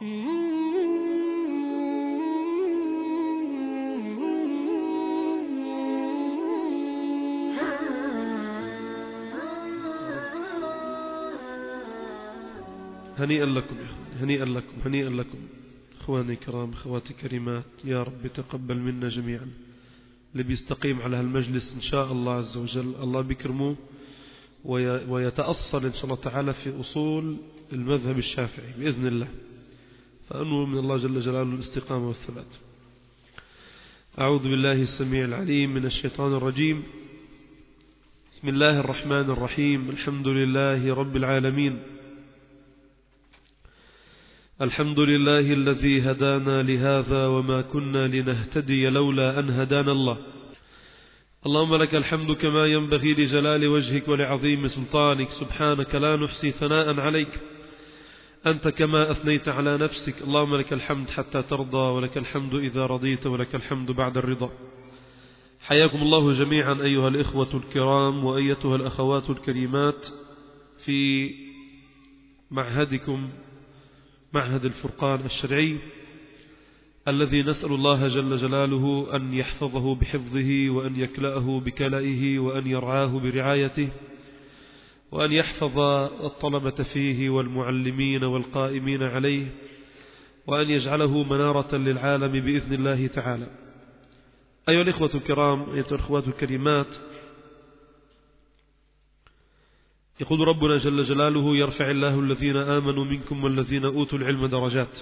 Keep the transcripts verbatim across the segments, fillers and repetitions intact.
هنيئا لكم هنيئا لكم هنيئا لكم اخواني الكرام اخواتي الكريمات، يا رب تقبل منا جميعا. اللي بيستقيم على هالمجلس إن شاء الله عز وجل الله بيكرمه ويتأصل إن شاء الله تعالى في أصول المذهب الشافعي بإذن الله، فأنه من الله جل جلاله الاستقامة والثبات. أعوذ بالله السميع العليم من الشيطان الرجيم. بسم الله الرحمن الرحيم. الحمد لله رب العالمين، الحمد لله الذي هدانا لهذا وما كنا لنهتدي لولا أن هدانا الله. اللهم لك الحمد كما ينبغي لجلال وجهك ولعظيم سلطانك، سبحانك لا نحصي ثناء عليك أنت كما أثنيت على نفسك. اللهم لك الحمد حتى ترضى، ولك الحمد إذا رضيت، ولك الحمد بعد الرضا. حياكم الله جميعا أيها الإخوة الكرام وأيتها الأخوات الكريمات في معهدكم، معهد الفرقان الشرعي، الذي نسأل الله جل جلاله أن يحفظه بحفظه، وأن يكلأه بكلئه، وأن يرعاه برعايته، وأن يحفظ الطلبة فيه والمعلمين والقائمين عليه، وأن يجعله منارة للعالم بإذن الله تعالى. أيها الإخوة الكرام أيها الأخوات الكريمات، يقول ربنا جل جلاله: يرفع الله الذين آمنوا منكم والذين أوتوا العلم درجات.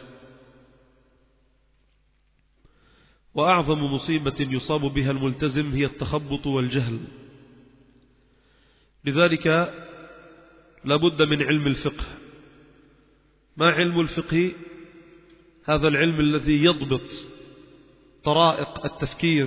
وأعظم مصيبة يصاب بها الملتزم هي التخبط والجهل، لذلك لابد من علم الفقه. ما علم الفقه؟ هذا العلم الذي يضبط طرائق التفكير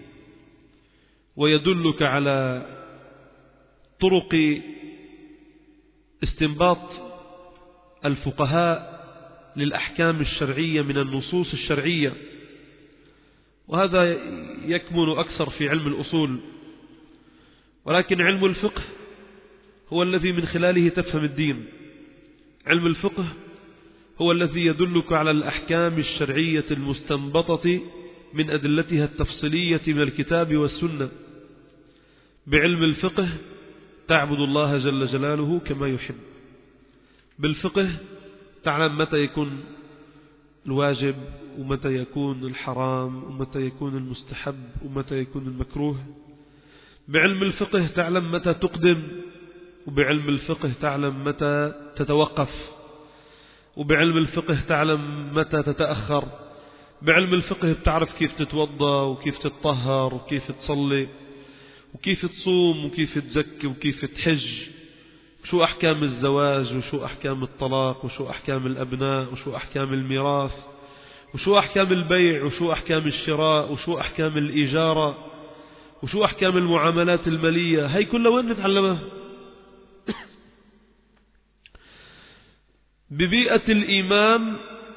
ويدلك على طرق استنباط الفقهاء للأحكام الشرعية من النصوص الشرعية، وهذا يكمن أكثر في علم الأصول. ولكن علم الفقه هو الذي من خلاله تفهم الدين. علم الفقه هو الذي يدلك على الأحكام الشرعية المستنبطة من أدلتها التفصيلية من الكتاب والسنة. بعلم الفقه تعبد الله جل جلاله كما يحب. بالفقه تعلم متى يكون الواجب، ومتى يكون الحرام، ومتى يكون المستحب، ومتى يكون المكروه. بعلم الفقه تعلم متى تقدم، وبعلم الفقه تعلم متى تتوقف، وبعلم الفقه تعلم متى تتأخر. بعلم الفقه بتعرف كيف تتوضأ، وكيف تتطهر، وكيف تصلي، وكيف تصوم، وكيف تزكي، وكيف تحج، شو أحكام الزواج، وشو أحكام الطلاق، وشو أحكام الأبناء، وشو أحكام الميراث، وشو أحكام البيع، وشو أحكام الشراء، وشو أحكام الإجارة، وشو أحكام المعاملات المالية. هاي كلها وين نتعلمها؟ ببيئة الإيمان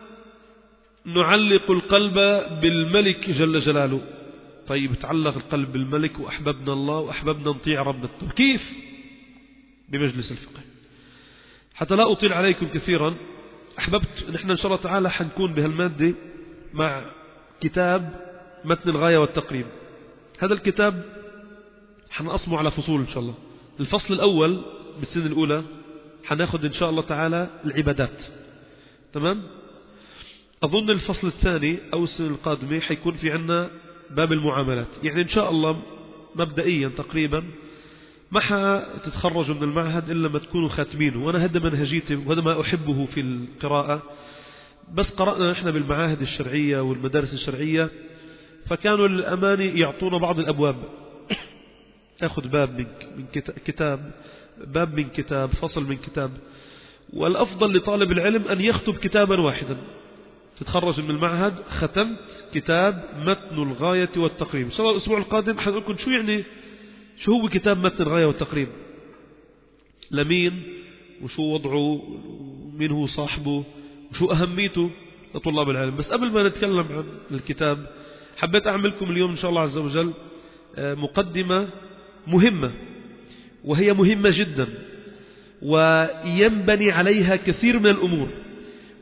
نعلق القلب بالملك جل جلاله. طيب تعلق القلب بالملك وأحببنا الله وأحببنا نطيع ربنا، كيف؟ بمجلس الفقه. حتى لا أطيل عليكم كثيرا، أحببت نحن إن شاء الله تعالى حنكون بهالمادة مع كتاب متن الغاية والتقريب. هذا الكتاب حنقسمه على فصول إن شاء الله. الفصل الأول بالسنة الأولى حناخد إن شاء الله تعالى العبادات، تمام؟ أظن الفصل الثاني أو السنة القادمة حيكون في عنا باب المعاملات. يعني إن شاء الله مبدئيا تقريبا ما حتتخرجوا من المعهد إلا ما تكونوا خاتمينه، وأنا هذا منهجيتي وهذا ما أحبه في القراءة. بس قرأنا نحن بالمعاهد الشرعية والمدارس الشرعية، فكانوا للأمانة يعطونا بعض الأبواب، أخذ باب من كتاب، باب من كتاب، فصل من كتاب. والأفضل لطالب العلم أن يختم كتابا واحدا. تتخرج من المعهد ختمت كتاب متن الغاية والتقريب. إن شاء الله الأسبوع القادم حنقول لكم شو يعني شو هو كتاب متن الغاية والتقريب، لمين، وشو وضعه، ومين هو صاحبه، وشو أهميته لطلاب العلم. بس قبل ما نتكلم عن الكتاب حبيت أعملكم اليوم إن شاء الله عز وجل مقدمة مهمة، وهي مهمة جدا وينبني عليها كثير من الأمور،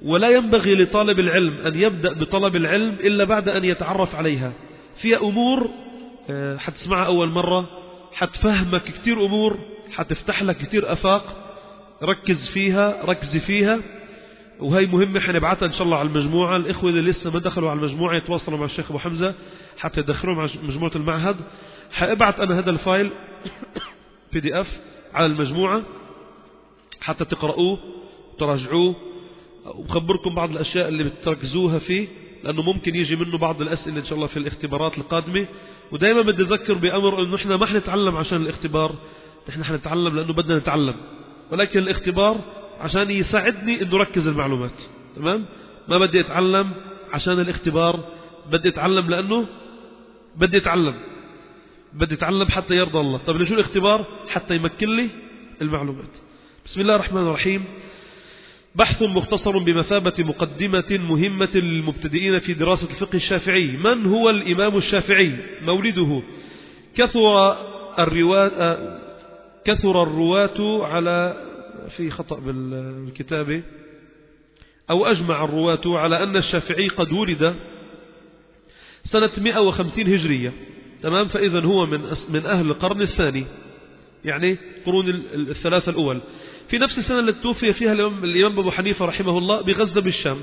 ولا ينبغي لطالب العلم أن يبدأ بطلب العلم إلا بعد أن يتعرف عليها. فيها أمور حتسمعها أول مرة، حتفهمك كتير أمور، حتفتح لك كتير أفاق، ركز فيها، ركز فيها. وهي مهمة حنبعتها إن شاء الله على المجموعة. الإخوة اللي لسه ما دخلوا على المجموعة يتواصلوا مع الشيخ أبو حمزة حتى يدخلوا مع مجموعة المعهد. حأبعت أنا هذا الفايل بي دي اف على المجموعة حتى تقرأوه وتراجعوه، وخبركم بعض الأشياء اللي بتركزوها فيه، لأنه ممكن يجي منه بعض الأسئلة إن شاء الله في الاختبارات القادمة. ودائما بدي أذكر بأمر أنه إحنا ما حنتعلم عشان الاختبار، إحنا حنتعلم لأنه بدنا نتعلم، ولكن الاختبار عشان يساعدني أنه ركز المعلومات. تمام؟ ما بدي أتعلم عشان الاختبار، بدي أتعلم لأنه بدي أتعلم بدي أتعلم حتى يرضى الله. طب ليش الاختبار؟ حتى يمكن لي المعلومات. بسم الله الرحمن الرحيم. بحث مختصر بمثابة مقدمة مهمة للمبتدئين في دراسة الفقه الشافعي. من هو الإمام الشافعي؟ مولده. كثر الرواة كثر الرواة على في خطأ بالكتابة أو أجمع الرواة على أن الشافعي قد ولد سنة مئة وخمسين هجرية. تمام؟ فإذا هو من من أهل القرن الثاني، يعني قرون الثلاثة الأول، في نفس السنة التي توفي فيها الإمام أبو حنيفة رحمه الله بغزة بالشام.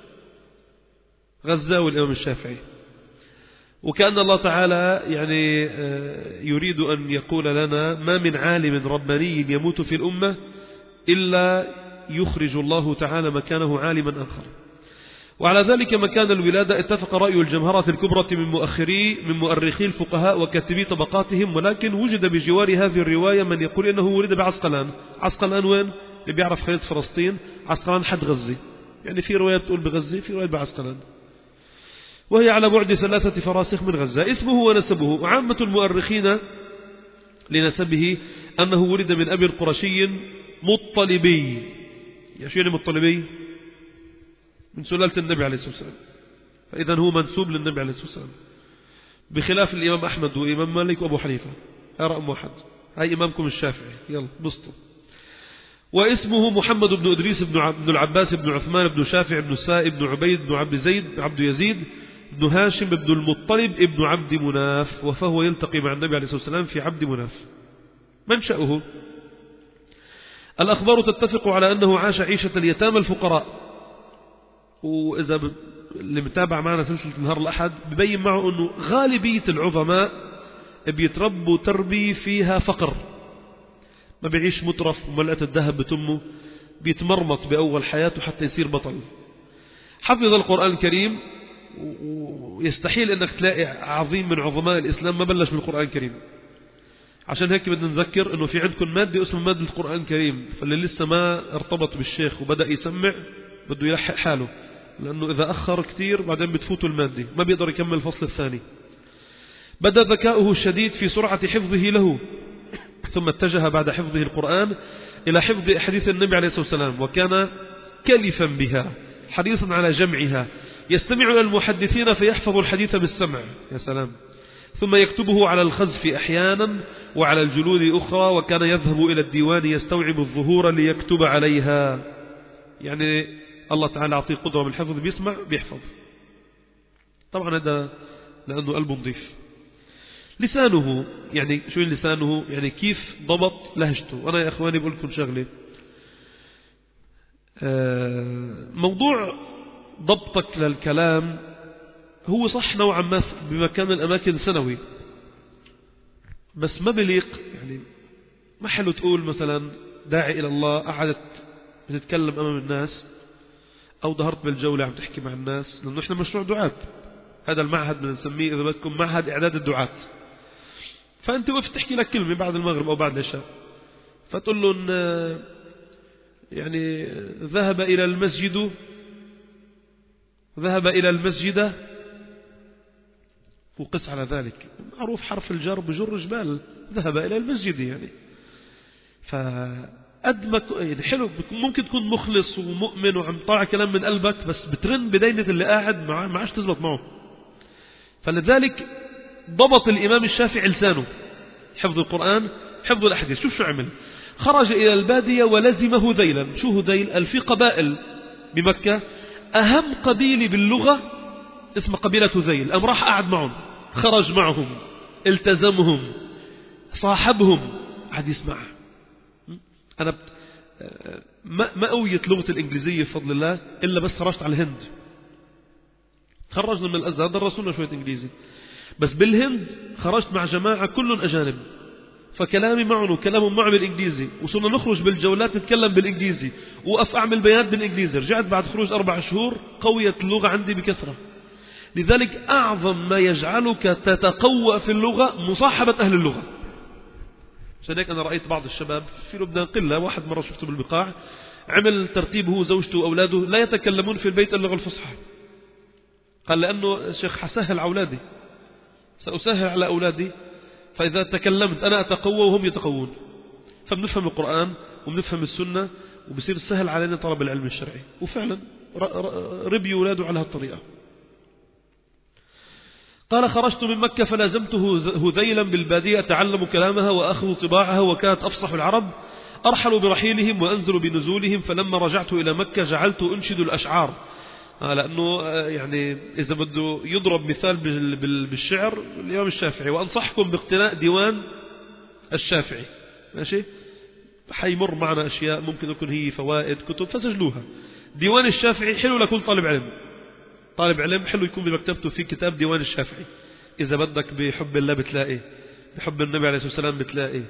غزة والإمام الشافعي. وكأن الله تعالى يعني يريد أن يقول لنا ما من عالم رباني يموت في الأمة إلا يخرج الله تعالى مكانه عالما آخر. وعلى ذلك مكان الولادة اتفق رأي الجمهرة الكبرى من مؤخري من مؤرخي الفقهاء وكاتبي طبقاتهم، ولكن وجد بجوار هذه الرواية من يقول إنه ولد بعسقلان. عسقلان وين؟ اللي بيعرف خريطة فلسطين، عسقلان حد غزة، يعني في رواية تقول بغزة، في رواية بعسقلان، وهي على بعد ثلاثة فراسخ من غزة. اسمه ونسبه. وعامة المؤرخين لنسبه أنه ولد من أبي قرشي مطلبي. يعني شو يعني مطلبي؟ من سلالة النبي عليه الصلاة والسلام، فإذا هو منسوب للنبي عليه الصلاة والسلام، بخلاف الإمام أحمد وإمام مالك وأبو حنيفة. هاي رقم واحد، هاي إمامكم الشافعي. يلا بسطوا. واسمه محمد بن إدريس بن العباس بن عثمان بن شافع بن السائب بن عبيد بن عبد زيد عبد يزيد بن هاشم بن المطلب ابن عبد مناف، وفهو يلتقي مع النبي عليه الصلاة والسلام في عبد مناف. منشأه. الأخبار تتفق على أنه عاش عيشة اليتامى الفقراء. وإذا ب... اللي متابع معنا سلسلة نهار الأحد ببين معه أنه غالبية العظماء بيتربوا تربي فيها فقر، ما بيعيش مترف وملأة الذهب بتمه، بيتمرمط بأول حياته حتى يصير بطل. حفظ القرآن الكريم، ويستحيل أنك تلاقي عظيم من عظماء الإسلام ما بلش بالقرآن الكريم. عشان هيك بدنا نذكر أنه في عندكم مادة اسمها مادة القرآن الكريم، فاللي لسه ما ارتبط بالشيخ وبدأ يسمع بده يلحق حاله، لأنه إذا أخر كتير بعدين بتفوته المادة ما بيقدر يكمل الفصل الثاني. بدأ ذكاؤه الشديد في سرعة حفظه له، ثم اتجه بعد حفظه القرآن إلى حفظ أحاديث النبي عليه الصلاة والسلام، وكان كلفا بها حريصا على جمعها، يستمع إلى المحدثين فيحفظ الحديث بالسمع. يا سلام. ثم يكتبه على الخزف أحيانا وعلى الجلود أخرى، وكان يذهب إلى الديوان يستوعب الظهور ليكتب عليها. يعني الله تعالى أعطيه قدرة بالحفظ، بيسمع بيحفظ. طبعا هذا لأنه قلبه نظيف. لسانه، يعني شو لسانه؟ يعني كيف ضبط لهجته. وأنا يا أخواني بقول لكم شغلة، موضوع ضبطك للكلام هو صح نوعا ما بمكان الأماكن ثانوي، بس ما بليق. يعني ما حلو تقول مثلا داعي إلى الله قعدت بتتكلم أمام الناس، أو ظهرت بالجولة عم تحكي مع الناس، لأنه إحنا مشروع دعاة. هذا المعهد بنسميه إذا بدكم معهد إعداد الدعاة. فأنت وقفت تحكي لك كلمة بعد المغرب أو بعد العشاء، فتقول له إن يعني ذهب إلى المسجد ذهب إلى المسجد وقس على ذلك. معروف حرف الجر بجر جبال، ذهب إلى المسجد. يعني فأدمك يعني حلو، ممكن تكون مخلص ومؤمن وعم طالع كلام من قلبك، بس بترن بدينة اللي قاعد معه ما عادش تزبط معه. فلذلك ضبط الإمام الشافعي لسانه، حفظ القرآن، حفظ الأحاديث. شوف شو عمل، خرج إلى البادية ولزمه ذيلا. شو هذيل؟ في قبائل بمكة أهم قبيلة باللغة اسمها قبيلة هذيل. أم راح قعد معهم، خرج معهم، التزمهم، صاحبهم، قعد يسمع. أنا ما ما قويت لغة الإنجليزية بفضل الله إلا بس خرجت على الهند. خرجنا من الأزهر درسونا شوية إنجليزي، بس بالهند خرجت مع جماعة كلهم أجانب، فكلامي معهم وكلامهم معه بالإنجليزي، وصرنا نخرج بالجولات نتكلم بالإنجليزي، وقف أعمل بيانات بالإنجليزي. رجعت بعد خروج أربع شهور قويت اللغة عندي بكثرة. لذلك أعظم ما يجعلك تتقوى في اللغة مصاحبة أهل اللغة. عشان هيك أنا رأيت بعض الشباب في لبنان قلة، واحد مرة شفته بالبقاع عمل ترتيب هو زوجته وأولاده لا يتكلمون في البيت اللغة الفصحى. قال لأنه شيخ حسهل على أولادي، سأسهل على أولادي، فإذا تكلمت أنا أتقوى وهم يتقوون، فبنفهم القرآن وبنفهم السنة وبصير سهل علينا طلب العلم الشرعي. وفعلا ربي أولاده على هالطريقة. قال خرجت من مكة فلازمته هذيلا بالبادية أتعلم كلامها وأخذ طباعها، وكانت أفصح العرب. أرحل برحيلهم وأنزل بنزولهم، فلما رجعت إلى مكة جعلت أنشد الأشعار. آه لأنه يعني إذا بده يضرب مثال بالشعر الإمام الشافعي، وأنصحكم باقتناء ديوان الشافعي. ماشي، حيمر معنا أشياء ممكن يكون هي فوائد كتب فسجلوها. ديوان الشافعي حلو لكل طالب علم. طالب علم حلو يكون بمكتبته في كتاب ديوان الشافعي. إذا بدك بحب الله بتلاقي، بحب النبي عليه الصلاة والسلام بتلاقي،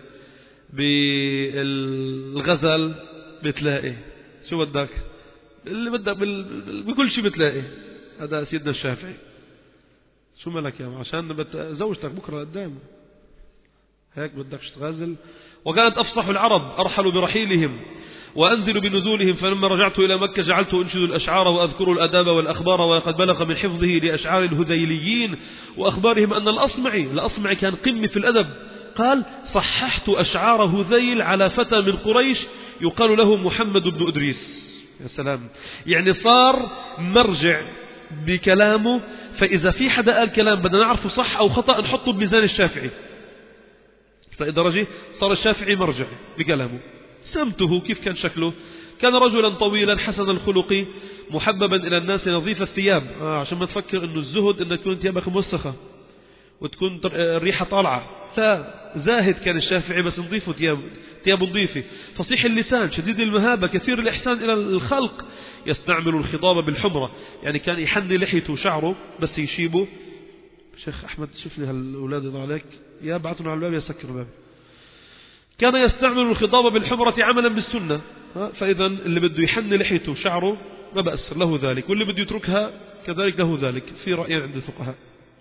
بالغزل بتلاقي، شو بدك اللي بدك بكل شيء بتلاقي. هذا سيدنا الشافعي. شو مالك يا عشان زوجتك بكرة قدام هيك بدكش تغازل. وكانت أفصح العرب. أرحل برحيلهم وأنزل بنزولهم، فلما رجعت إلى مكة جعلت أنشد الأشعار وأذكر الأداب والأخبار. وقد بلغ من حفظه لأشعار الهذيليين وأخبارهم أن الأصمعي الأصمعي كان قمة في الأدب. قال صححت أشعار هذيل على فتى من قريش يقال له محمد بن أدريس. يا سلام، يعني صار مرجع بكلامه، فإذا في حدا قال كلام بدنا نعرفه صح أو خطأ نحطه بميزان الشافعي. فلدرجة صار الشافعي مرجع بكلامه. سمته كيف كان شكله؟ كان رجلا طويلا حسن الخلق محببا إلى الناس نظيف الثياب. آه عشان ما تفكر أنه الزهد أن تكون ثيابك موسخة وتكون الريحة طالعة. لا، زاهد كان الشافعي بس نظيفه ثياب ثياب نظيفة. فصيح اللسان شديد المهابة كثير الإحسان إلى الخلق. يستعمل الخضاب بالحمرة، يعني كان يحني لحيته وشعره بس يشيبه. شيخ أحمد شوف لي هالأولاد يضع عليك يا بعتنا على الباب يا سكر الباب. كان يستعمل الخضاب بالحمرة عملا بالسنة. فإذا اللي بده يحني لحيته وشعره ما بأس له ذلك، واللي بده يتركها كذلك له ذلك، في رأي عند الفقهاء.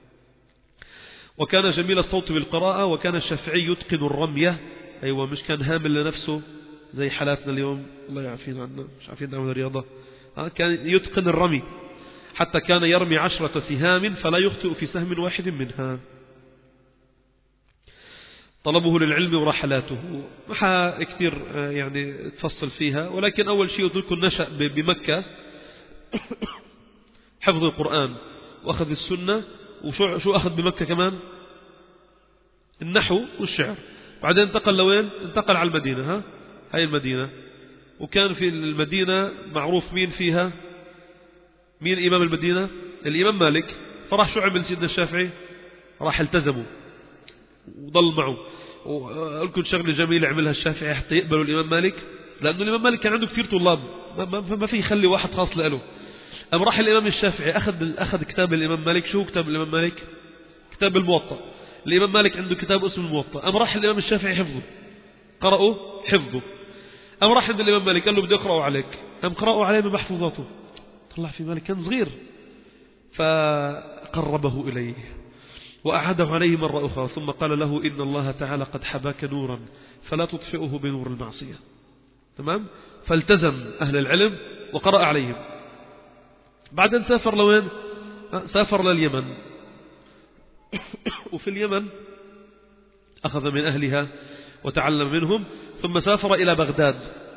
وكان جميل الصوت بالقراءة. وكان الشافعي يتقن الرمية. أيوة، مش كان هامل لنفسه زي حالاتنا اليوم، الله يعافينا عنا مش عارفين نعمل رياضة. كان يتقن الرمي حتى كان يرمي عشرة سهام فلا يخطئ في سهم واحد منها. طلبه للعلم ورحلاته ما كثير يعني تفصل فيها، ولكن أول شيء قلت لكم نشأ بمكة حفظ القرآن وأخذ السنة. وشو شو أخذ بمكة كمان؟ النحو والشعر. بعدين انتقل لوين؟ انتقل على المدينة. ها هاي المدينة. وكان في المدينة معروف مين فيها؟ مين إمام المدينة؟ الإمام مالك. فراح شو عمل سيدنا الشافعي؟ راح التزموا وضل معه. وأقول شغلة جميلة عملها الشافعي حتى يقبلوا الإمام مالك، لأنه الإمام مالك كان عنده كثير طلاب، ما, ما, ما في يخلي واحد خاص له. أم راح الإمام الشافعي أخذ أخذ كتاب الإمام مالك. شو كتاب الإمام مالك؟ كتاب الموطأ. الإمام مالك عنده كتاب اسمه الموطأ. أم راح الإمام الشافعي حفظه، قرأوا حفظه. أم راح عند الإمام مالك قال له بدي أقرأه عليك. أم قرأوا عليه من محفوظاته. طلع في مالك كان صغير، فقربه إليه وأعاده عليه مرة أخرى، ثم قال له إن الله تعالى قد حباك نورا فلا تطفئه بنور المعصية. تمام؟ فالتزم أهل العلم وقرأ عليهم. بعدين سافر لوين؟ سافر لليمن. وفي اليمن أخذ من أهلها وتعلم منهم، ثم سافر إلى بغداد.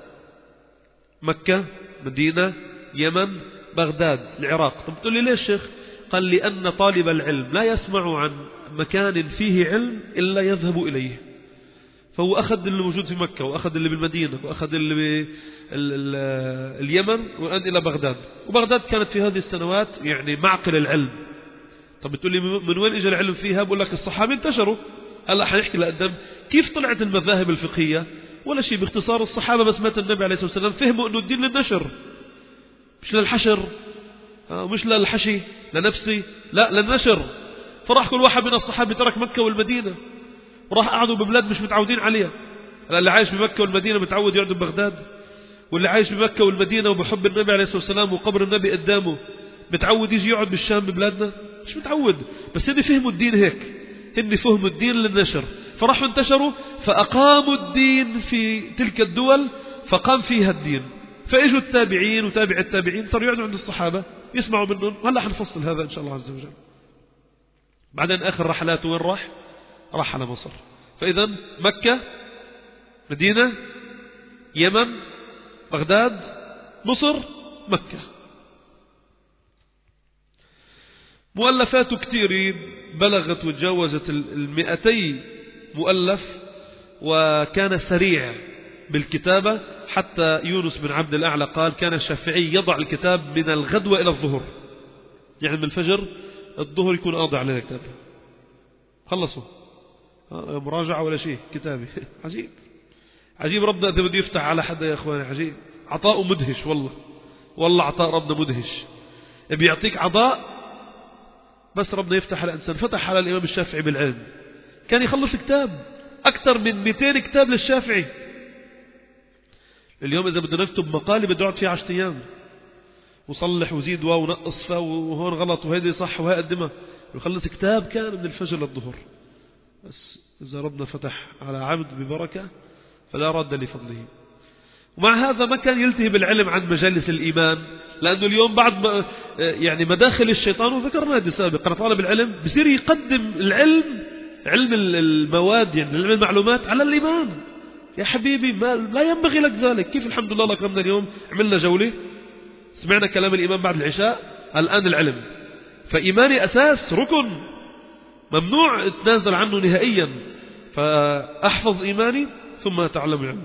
مكة، مدينة، يمن، بغداد، العراق. طب تقول لي ليش شيخ؟ قال لأن طالب العلم لا يسمع عن مكان فيه علم إلا يذهب إليه. فهو أخذ اللي موجود في مكة وأخذ اللي بالمدينة وأخذ اللي باليمن وأن إلى بغداد. وبغداد كانت في هذه السنوات يعني معقل العلم. طب بتقول لي من وين إجا العلم فيها؟ بقول لك الصحابة انتشروا. هلا حنحكي لقدام كيف طلعت المذاهب الفقهية. ولا شيء، باختصار الصحابة بس مات النبي عليه الصلاة والسلام فهموا أنه الدين للنشر مش للحشر، مش للحشي لنفسي، لا للنشر. فراح كل واحد من الصحابة ترك مكة والمدينة وراح قعدوا ببلاد مش متعودين عليها. اللي عايش بمكة والمدينة متعود يقعد ببغداد، واللي عايش بمكة والمدينة وبحب النبي عليه الصلاة والسلام وقبر النبي قدامه متعود يجي يقعد بالشام ببلادنا، مش متعود. بس هن فهموا الدين هيك، هن فهموا الدين للنشر، فراحوا انتشروا فأقاموا الدين في تلك الدول، فقام فيها الدين. فاجوا التابعين وتابع التابعين صاروا يقعدوا عند الصحابة يسمعوا منهم. هلا حنفصل هذا إن شاء الله عز وجل. بعدين آخر رحلاته وين راح؟ راح على مصر. فإذا مكة، مدينة، يمن، بغداد، مصر، مكة. مؤلفاته كثيرة بلغت وتجاوزت المئتي مؤلف، وكان سريع بالكتابة. حتى يونس بن عبد الأعلى قال كان الشافعي يضع الكتاب من الغدوة إلى الظهر، يعني من الفجر الظهر يكون قاضي عليه الكتاب خلصوا مراجعة ولا شيء كتابي. عجيب عجيب ربنا إذا بده يفتح على حدا يا أخواني. عجيب عطاؤه مدهش، والله والله عطاء ربنا مدهش. بيعطيك عطاء بس ربنا يفتح على إنسان. فتح على الإمام الشافعي بالعلم، كان يخلص كتاب أكثر من مئتين كتاب للشافعي. اليوم إذا بدنا نكتب مقالة بده يقعد فيها عشرة أيام وصلح وزيد واو ونقص فا وهون غلط وهيدي صح وهي قدمها، ويخلص كتاب كان من الفجر للظهر. بس إذا ربنا فتح على عبد ببركة فلا رد لفضله. ومع هذا ما كان يلتهي بالعلم عن مجالس الإيمان، لأنه اليوم بعد ما يعني مداخل الشيطان، وذكرنا هذا سابقا، طالب العلم بصير يقدم العلم علم المواد يعني علم المعلومات على الإيمان. يا حبيبي ما لا ينبغي لك ذلك. كيف الحمد لله أكرمنا اليوم عملنا جولة سمعنا كلام الإمام بعد العشاء، الآن العلم. فإيماني أساس ركن ممنوع اتنازل عنه نهائيا. فأحفظ إيماني ثم أتعلم العلم.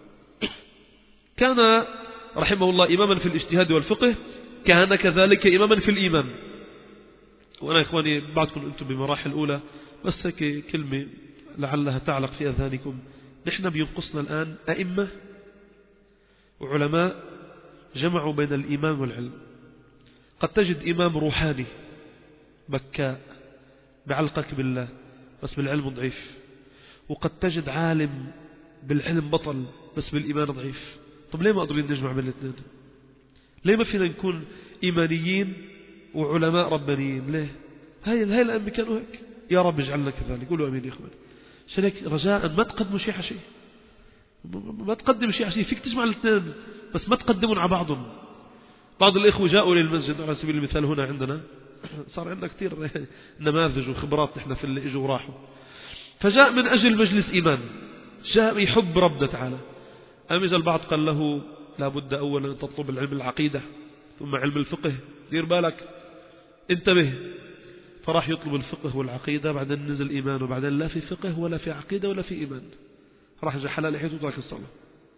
كان رحمه الله إماما في الاجتهاد والفقه، كان كذلك إماما في الإيمان. وأنا يا إخواني بعضكم أنتم بمراحل أولى، بس هيك كلمة لعلها تعلق في أذهانكم. نحن بينقصنا الآن أئمة وعلماء جمعوا بين الإيمان والعلم. قد تجد إمام روحاني بكاء بعلقك بالله بس بالعلم ضعيف، وقد تجد عالم بالعلم بطل بس بالإيمان ضعيف. طب ليه ما قادرين نجمع بين الاثنين؟ ليه ما فينا نكون إيمانيين وعلماء ربانيين؟ ليه؟ هاي هاي الأنبياء كانوا هيك. يا رب اجعلنا كذلك. قولوا أمين يا إخوان. عشان هيك رجاء ما تقدموا شيء على شيء، ما تقدم شيء على شيء. فيك تجمع الاثنين بس ما تقدمون على بعضهم. بعض الإخوة جاءوا للمسجد على سبيل المثال هنا عندنا، صار عندنا كثير نماذج وخبرات نحن في اللي اجوا وراحوا. فجاء من أجل مجلس إيمان، جاء يحب ربنا تعالى. أم إذا البعض قال له لابد أولا أن تطلب العلم العقيدة ثم علم الفقه، دير بالك انتبه. فراح يطلب الفقه والعقيدة، بعدين نزل إيمان، وبعدين لا في فقه ولا في عقيدة ولا في إيمان، راح جاء حلال لحيته وترك الصلاة.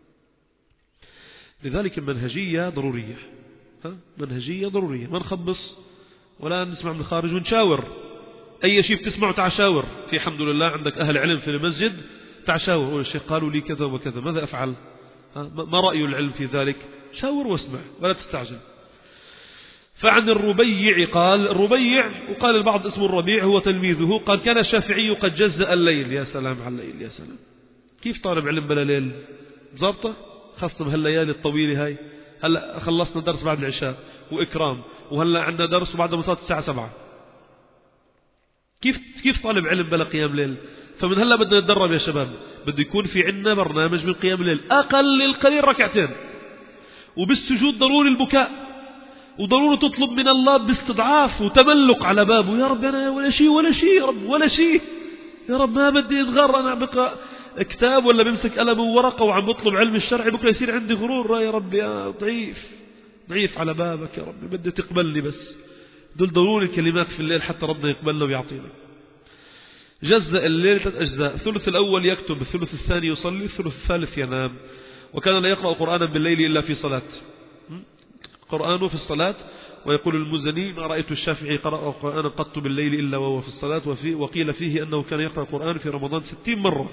لذلك المنهجية ضرورية، ها؟ منهجية ضرورية. ما نخبص ولا نسمع من الخارج ونشاور. أي شيء بتسمعه تعشاور. في الحمد لله عندك أهل علم في المسجد، تعشاور. أول شيء قالوا لي كذا وكذا، ماذا أفعل؟ ما رأي العلم في ذلك؟ شاور واسمع ولا تستعجل. فعن الربيع قال، الربيع وقال البعض اسمه الربيع هو تلميذه، قال كان الشافعي قد جزأ الليل. يا سلام على الليل، يا سلام. كيف طالب علم بلا ليل؟ ضابطة خاصة بهالليالي الطويلة هاي. هلا خلصنا درس بعد العشاء وإكرام، وهلا عندنا درس وبعد ما صارت الساعة سبعة. كيف كيف طالب علم بلا قيام ليل؟ فمن هلا بدنا نتدرب يا شباب. بده يكون في عندنا برنامج من قيام الليل، أقل القليل ركعتين، وبالسجود ضروري البكاء، وضروري تطلب من الله باستضعاف وتملق على بابه. يا رب أنا ولا شيء ولا شيء يا رب ولا شيء يا رب، ما بدي أتغر. أنا عم بقرأ كتاب ولا بمسك قلم وورقة وعم بطلب علم الشرع، بكرة يصير عندي غرور. يا رب يا ضعيف ضعيف على بابك يا رب، بدي تقبلني. بس دول ضروري الكلمات في الليل حتى ربنا يقبلنا ويعطينا. جزء الليل ثلاث أجزاء، الثلث الأول يكتب، الثلث الثاني يصلي، الثلث الثالث ينام. وكان لا يقرأ قرآنا بالليل إلا في صلاة، قرآنه في الصلاة. ويقول المزني ما رأيت الشافعي قرأ قرآنا قط بالليل إلا وهو في الصلاة. وفي وقيل فيه أنه كان يقرأ القرآن في رمضان ستين مرة.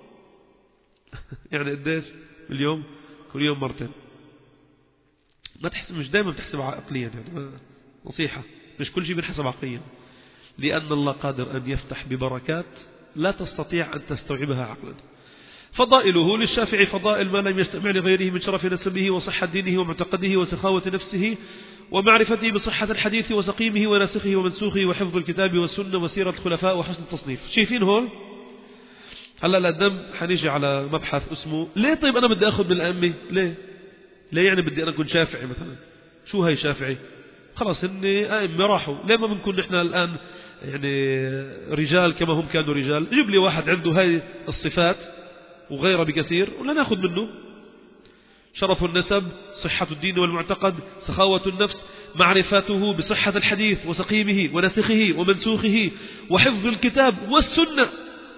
يعني قديش باليوم؟ كل يوم مرتين. ما تحسب، مش دائما بتحسب عقليا، يعني نصيحة، مش كل شيء بنحسب عقليا، لأن الله قادر أن يفتح ببركات لا تستطيع أن تستوعبها عقلا. فضائله للشافعي فضائل ما لم يستمع لغيره من شرف نسبه وصحة دينه ومعتقده وسخاوة نفسه ومعرفته بصحة الحديث وسقيمه وناسخه ومنسوخه وحفظ الكتاب والسنة وسيرة الخلفاء وحسن التصنيف. شايفين هون؟ هلا لقدام حنيجي على مبحث اسمه ليه طيب أنا بدي أخذ من الأئمة؟ ليه؟ ليه يعني بدي أنا أكون شافعي مثلا؟ شو هاي شافعي؟ خلاص هن أئمة راحوا، ليه ما بنكون نحن الآن يعني رجال كما هم كانوا رجال؟ جيب لي واحد عنده هاي الصفات وغيره بكثير ولا ناخذ منه. شرف النسب، صحة الدين والمعتقد، سخاوة النفس، معرفته بصحة الحديث وسقيمه ونسخه ومنسوخه وحفظ الكتاب والسنة.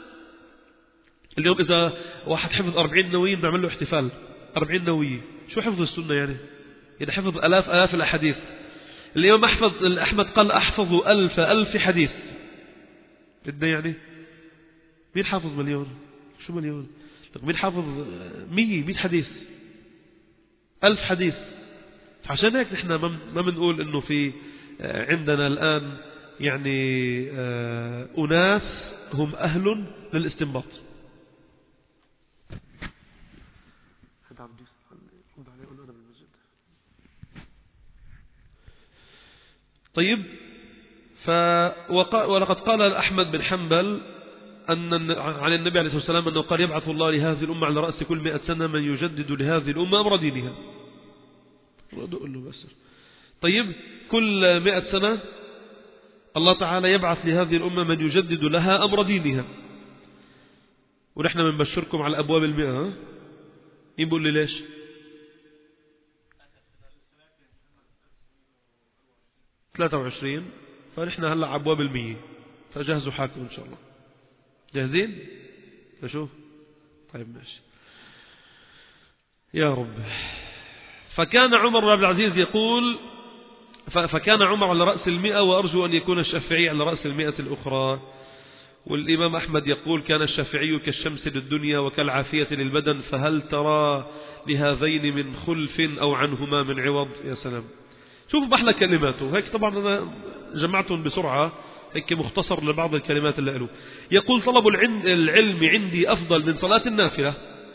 اليوم إذا واحد حفظ أربعين نووية بنعمل له احتفال. أربعين نووية شو حفظ السنة يعني؟ إذا حفظ ألاف ألاف الأحاديث. اليوم أحفظ أحمد قال أحفظ ألف ألف حديث. بدنا يعني مين حافظ مليون؟ شو مليون؟ مين حافظ مية مية حديث؟ ألف حديث. عشان هيك نحن ما بنقول إنه في عندنا الآن يعني أناس هم أهل للاستنباط. طيب، ولقد قال أحمد بن حنبل أن عن النبي عليه الصلاة والسلام أنه قال يبعث الله لهذه الأمة على رأس كل مئة سنة من يجدد لهذه الأمة أمر دينها. طيب، كل مئة سنة الله تعالى يبعث لهذه الأمة من يجدد لها أمر دينها. ونحن بنبشركم على أبواب المئة. مين بيقول لي ليش؟ ثلاثة وعشرين. فنحن هلأ على أبواب المية، فجهزوا حالكم إن شاء الله. جاهزين؟ نشوف. طيب ماشي يا رب. فكان عمر بن عبد العزيز يقول فكان عمر على رأس المئة، وأرجو أن يكون الشافعي على رأس المئة الأخرى. والإمام أحمد يقول كان الشافعي كالشمس للدنيا وكالعافية للبدن، فهل ترى لهذين من خلف أو عنهما من عوض؟ يا سلام، شوفوا بحلى كلماته هيك. طبعا أنا جمعتهم بسرعة هيك مختصر لبعض الكلمات اللي قالوا. يقول طلب العلم عندي أفضل من صلاة النافلة،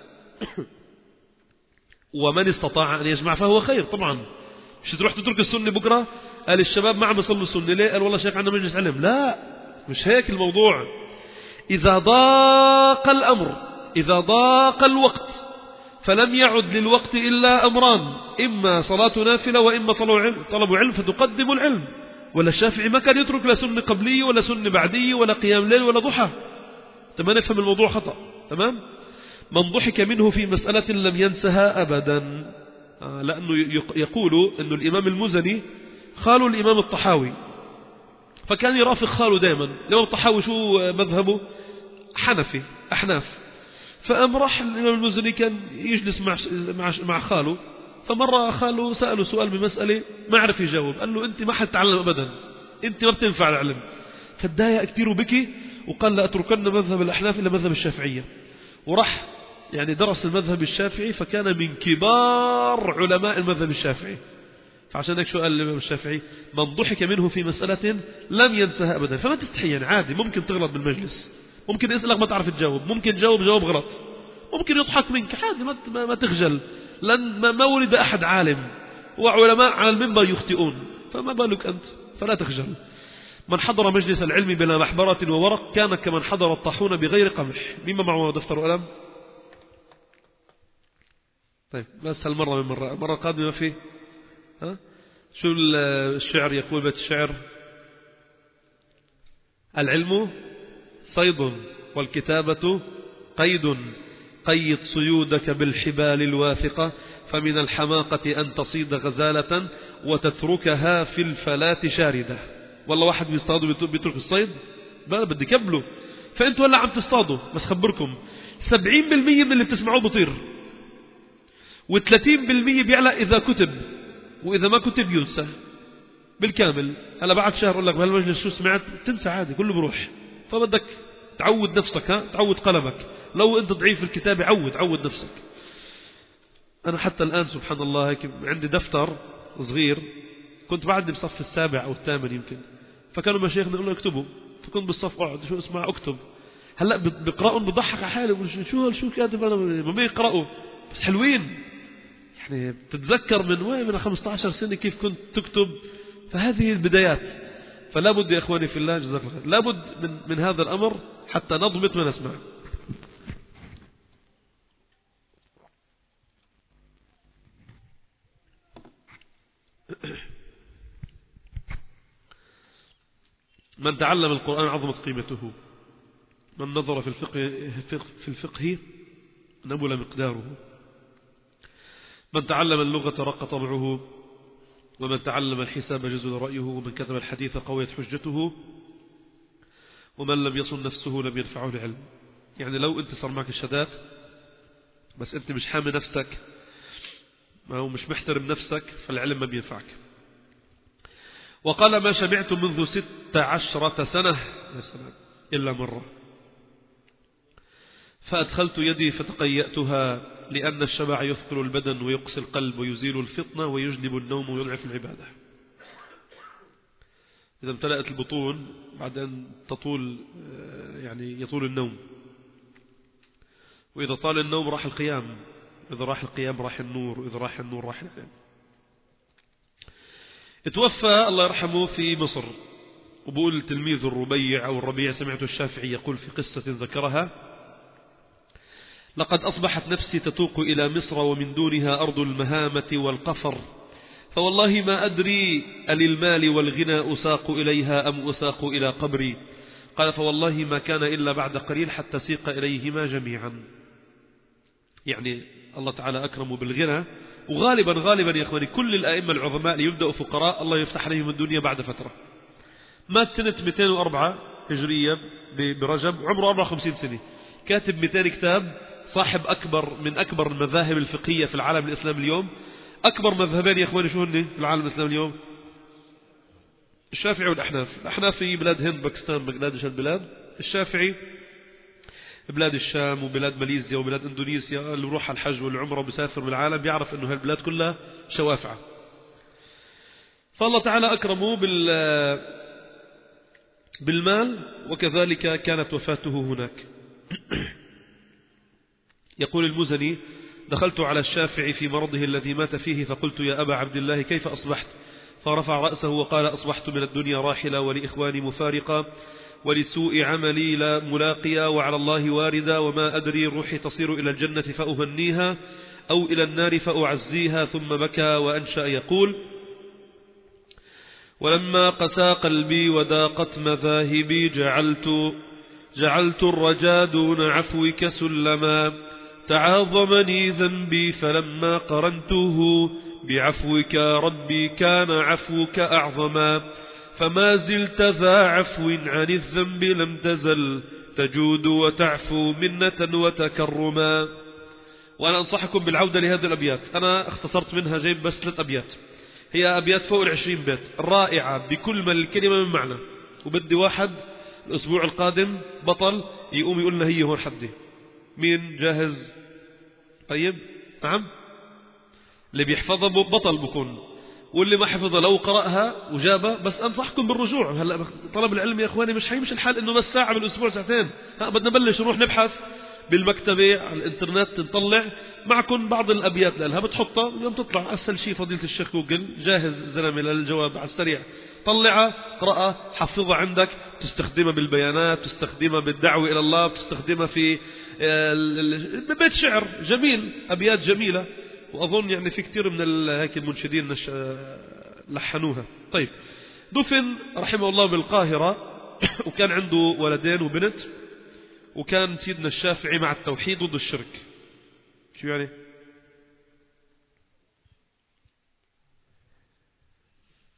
ومن استطاع أن يجمع فهو خير. طبعا مش تروح تترك السنة بكرة. قال الشباب ما عم يصلوا السنة ليه؟ قال والله شيخ عندنا مجلس علم. لا، مش هيك الموضوع. إذا ضاق الأمر، إذا ضاق الوقت، فلم يعد للوقت إلا أمران: إما صلاة نافلة وإما طلب علم، فتقدم العلم. ولا الشافعي ما كان يترك لا سنة قبلية ولا سنة بعدية ولا قيام ليل ولا ضحى. ما نفهم الموضوع خطأ. تمام. من ضحك منه في مسألة لم ينسها أبدا. آه لأنه يقول أنه الإمام المزني خاله الإمام الطحاوي، فكان يرافق خاله دائما. الإمام الطحاوي شو مذهبه؟ حنفي، أحناف. فأم راح الإمام المزني كان يجلس مع مع مع خاله. فمرة خاله سأله سؤال بمسألة ما عرف يجاوب. قال له أنت ما حتتعلم أبدا، أنت ما بتنفع العلم. فاتضايق كثير وبكي وقال لا أتركن مذهب الأحناف إلى مذهب الشافعية. وراح يعني درس المذهب الشافعي، فكان من كبار علماء المذهب الشافعي. فعشان هيك شو قال الإمام الشافعي؟ من ضحك منه في مسألة لم ينسها أبدا. فما تستحي، يعني عادي، ممكن تغلط بالمجلس، ممكن يسألك ما تعرف تجاوب، ممكن تجاوب جواب غلط، ممكن يضحك منك، عادي، ما, ما تخجل. لن ما ولد أحد عالم، وعلماء على المنبر يخطئون، فما بالك أنت؟ فلا تخجل. من حضر مجلس العلم بلا محبرة وورق كان كمن حضر الطاحون بغير قمح. مما معه دفتر وقلم؟ طيب بس هالمرة من مرة، مرة قادمة ما في. ها؟ شو الشعر يقول؟ بيت الشعر: العلم صيد والكتابة قيد، قيد صيودك بالحبال الواثقة، فمن الحماقة أن تصيد غزالة وتتركها في الفلاة شاردة. والله واحد بيصطاد بيترك الصيد، بل بدي كبله. فأنتوا هلا عم تصطادوا. بس خبركم سبعين بالمية من اللي بتسمعوه بطير، وثلاثين بالمية بيعلى إذا كتب، وإذا ما كتب ينسى بالكامل. هلا بعد شهر أقول لك بهالمجلس شو سمعت، تنسى عادي، كله بروح. فبدك تعود نفسك، ها تعود قلمك. لو أنت ضعيف في الكتابة عود عود نفسك. أنا حتى الآن سبحان الله هيك عندي دفتر صغير، كنت بعدني بصف السابع أو الثامن يمكن، فكانوا مشايخنا يقولوا اكتبوا، فكنت بالصف أقعد شو اسمع أكتب. هلا بقرأهم بضحك على حالي، شو شو كاتب أنا ما بيقرأوا، بس حلوين. يعني بتتذكر من وين، من خمسة عشر سنة كيف كنت تكتب. فهذه البدايات. فلا بد يا إخواني في الله جزاك الله خير، لا بد من, من هذا الأمر حتى نضبط ما نسمع. من تعلم القرآن عظمت قيمته، من نظر في الفقه, في الفقه نبل مقداره، من تعلم اللغة رق طبعه، ومن تعلم الحساب جزل رأيه، ومن كتب الحديث قويت حجته، ومن لم يصن نفسه لم ينفعه العلم. يعني لو أنت صار معك الشهادات بس أنت مش حامي نفسك أو مش محترم نفسك، فالعلم ما بينفعك. وقال ما شبعت منذ ست عشرة سنة يا سلام إلا مرة، فأدخلت يدي فتقيأتها، لأن الشبع يثقل البدن ويقسي القلب ويزيل الفطنة ويجلب النوم ويضعف العبادة. إذا امتلأت البطون بعدين تطول، يعني يطول النوم، وإذا طال النوم راح القيام، إذا راح القيام راح النور، وإذا راح النور راح العلم. اتوفى الله يرحمه في مصر، وبقول تلميذ الربيع أو الربيع سمعت الشافعي يقول في قصة ذكرها: لقد أصبحت نفسي تتوق إلى مصر ومن دونها أرض المهامة والقفر، فوالله ما أدري أللمال والغنى أساق إليها أم أساق إلى قبري. قال: فوالله ما كان إلا بعد قليل حتى سيق إليهما جميعا. يعني الله تعالى أكرمه بالغنى، وغالبا غالبا يا أخواني كل الأئمة العظماء اللي يبدأوا فقراء الله يفتح عليهم الدنيا بعد فترة. مات سنة مئتين وأربعة هجرية برجب، عمره أربعة وخمسين سنة، كاتب مئتين كتاب، صاحب أكبر من أكبر المذاهب الفقهية في العالم الإسلامي اليوم. أكبر مذهبين يا أخواني شو هن في العالم الإسلامي اليوم؟ الشافعي والأحناف. الأحناف في بلاد هند باكستان بنغلاديش البلاد، الشافعي بلاد الشام وبلاد ماليزيا وبلاد اندونيسيا. اللي بروح على الحج والعمره وبسافر بالعالم بيعرف انه هالبلاد كلها شوافعة. فالله تعالى أكرمه بال بالمال، وكذلك كانت وفاته هناك. يقول المزني: دخلت على الشافعي في مرضه الذي مات فيه، فقلت: يا أبا عبد الله كيف أصبحت؟ فرفع رأسه وقال: أصبحت من الدنيا راحلا، ولإخواني مفارقا، ولسوء عملي لا ملاقيا، وعلى الله واردا، وما أدري روحي تصير إلى الجنة فأهنيها أو إلى النار فأعزيها. ثم بكى وأنشأ يقول: ولما قسى قلبي وضاقت مذاهبي جعلت جعلت الرجا دون عفوك سلما، تعاظمني ذنبي فلما قرنته بعفوك ربي كان عفوك أعظما، فما زلت ذا عفو عن الذنب لم تزل تجود وتعفو منة وتكرما. وأنا أنصحكم بالعودة لهذه الأبيات، أنا اختصرت منها جيب بس ثلاث أبيات، هي أبيات فوق العشرين بيت رائعة بكل ما الكلمة من معنى. وبدي واحد الأسبوع القادم بطل يقوم يقول لنا هي هون حدي. مين جاهز؟ طيب نعم، اللي بيحفظها بطل بكون، واللي ما حفظها لو قرأها وجابها. بس أنصحكم بالرجوع. هلا طلب العلم يا إخواني مش هيمشي الحال إنه بس ساعة بالأسبوع ساعتين، ها بدنا نبلش نروح نبحث بالمكتبة على الإنترنت، نطلع معكم بعض الأبيات لها بتحطها يوم تطلع. أسهل شيء فضيلة الشيخ جوجل جاهز زلمة للجواب على السريع، طلعها قرأها حفظها عندك، تستخدمها بالبيانات، تستخدمها بالدعوة إلى الله، تستخدمها في بيت شعر جميل، أبيات جميلة. وأظن يعني في كثير من هيك المنشدين لحنوها. طيب، دفن رحمه الله بالقاهرة، وكان عنده ولدين وبنت، وكان سيدنا الشافعي مع التوحيد ضد الشرك. شو يعني؟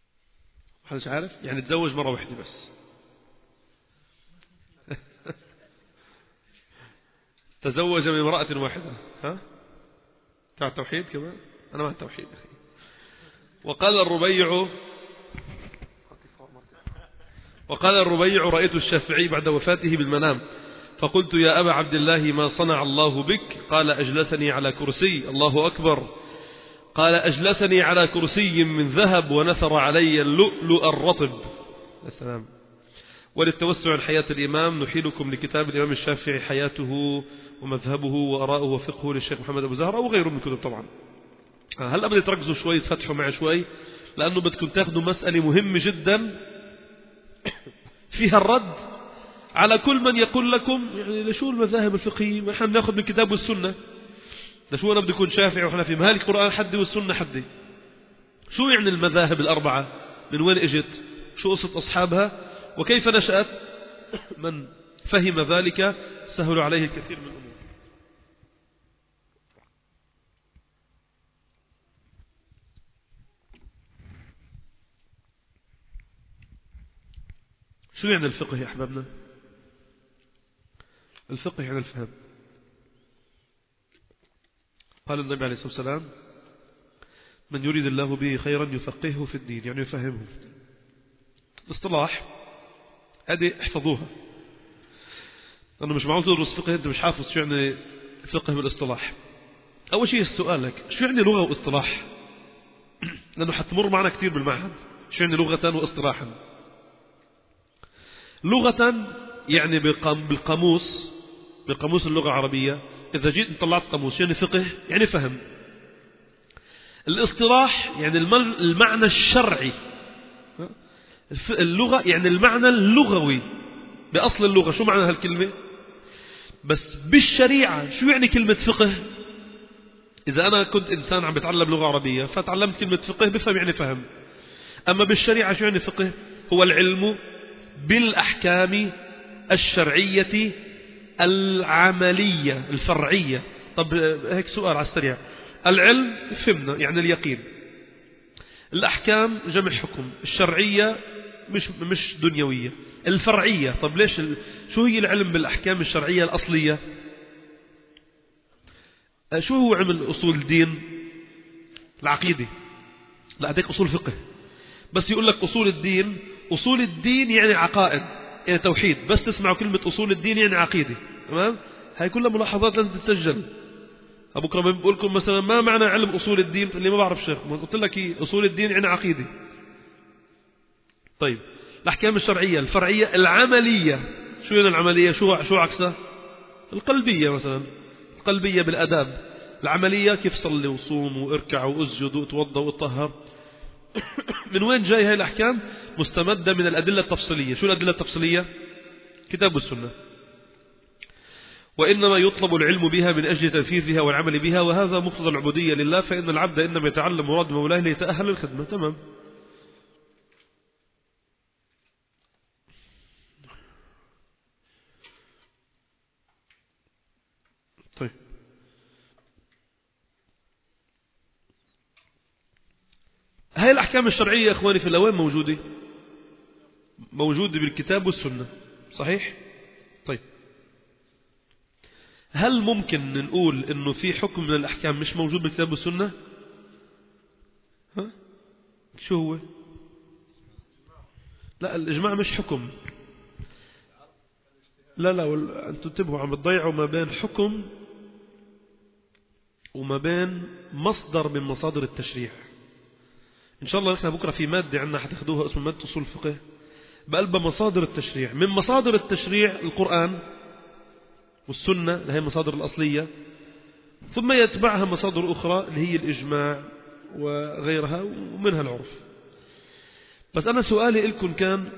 حدش عارف؟ يعني تزوج مرة واحدة بس. تزوج من امرأة واحدة. ها مع التوحيد كمان؟ أنا مع التوحيد أخي. وقال الربيع وقال الربيع رأيت الشافعي بعد وفاته بالمنام فقلت يا أبا عبد الله ما صنع الله بك؟ قال أجلسني على كرسي. الله أكبر. قال أجلسني على كرسي من ذهب ونثر علي اللؤلؤ الرطب. السلام. وللتوسع عن حياة الإمام نحيلكم لكتاب الإمام الشافعي حياته ومذهبه وأراءه وفقه للشيخ محمد أبو زهرة وغيره من الكتب طبعا. هل بدي تركزوا شوي تفتحوا معي شوي لأنه بدكم تاخذوا مسألة مهمة جدا فيها الرد على كل من يقول لكم يعني لشو المذاهب الفقهية ما احنا بناخذ من الكتاب والسنة. لشو أنا بدي أكون شافعي وحنفي؟ ما هالك القرآن حدي والسنة حدي. شو يعني المذاهب الأربعة؟ من وين اجت؟ شو قصة أصحابها؟ وكيف نشأت؟ من فهم ذلك سهل عليه الكثير من الأمور. شو يعني الفقه يا أحبابنا؟ الفقه يعني الفهم. قال النبي عليه الصلاة والسلام من يريد الله به خيرا يفقهه في الدين يعني يفهمه. الاصطلاح هذه احفظوها لأنه مش معقول تدرس فقه أنت مش حافظ شو يعني فقه بالاصطلاح. أول شيء السؤال لك شو يعني لغة واصطلاح؟ لأنه حتمر معنا كثير بالمعهد. شو يعني لغة واصطلاحا؟ لغة يعني بالقاموس بقاموس اللغة العربية إذا جيت طلعت قاموس يعني فقه يعني فهم. الاصطلاح يعني المعنى الشرعي. اللغة يعني المعنى اللغوي بأصل اللغة. شو معنى هالكلمة؟ بس بالشريعة شو يعني كلمة فقه؟ إذا أنا كنت إنسان عم بتعلم لغة عربية فتعلمت كلمة فقه بفهم يعني فهم. أما بالشريعة شو يعني فقه؟ هو العلم بالأحكام الشرعية العملية الفرعية. طب هيك سؤال على السريع. العلم فهمنا يعني اليقين. الأحكام جمع حكم. الشرعية مش مش دنيوية. الفرعية طب ليش ال... شو هي العلم بالأحكام الشرعية الأصلية؟ شو هو علم أصول الدين؟ العقيدة. لا هذيك أصول فقه. بس يقول لك أصول الدين أصول الدين يعني عقائد يعني توحيد. بس تسمعوا كلمة أصول الدين يعني عقيدة. تمام؟ هاي كلها ملاحظات لازم تتسجل. أبوك ربما بقول لكم مثلا ما معنى علم أصول الدين اللي ما بعرف شيخ ما قلت لك إيه أصول الدين يعني عقيدة. طيب الأحكام الشرعية الفرعية العملية. شو يعني العملية؟ شو شو عكسها؟ القلبية مثلا. القلبية بالأداب. العملية كيف صلي وصوم واركع واسجد وتوضأ وتطهر. من وين جاي هاي الأحكام؟ مستمدة من الأدلة التفصيلية. شو الأدلة التفصيلية؟ كتاب والسنة. وإنما يطلب العلم بها من أجل تنفيذها والعمل بها وهذا مقتضى العبودية لله فإن العبد إنما يتعلم مراد مولاه ليتأهل للخدمة. تمام. طيب هاي الأحكام الشرعية يا إخواني في الأوان موجودة موجودة بالكتاب والسنة صحيح؟ طيب هل ممكن نقول إنه في حكم من الأحكام مش موجود بالكتاب والسنة؟ ها؟ شو هو؟ لا الإجماع مش حكم. لا لا أنتم انتبهوا عم بتضيعوا ما بين حكم وما بين مصدر من مصادر التشريع. إن شاء الله نحن بكرة في مادة عندنا حتاخدوها اسمها مادة أصول الفقه بقلب مصادر التشريع. من مصادر التشريع القرآن والسنة اللي هي المصادر الأصلية ثم يتبعها مصادر أخرى اللي هي الإجماع وغيرها ومنها العرف. بس أنا سؤالي لكم كان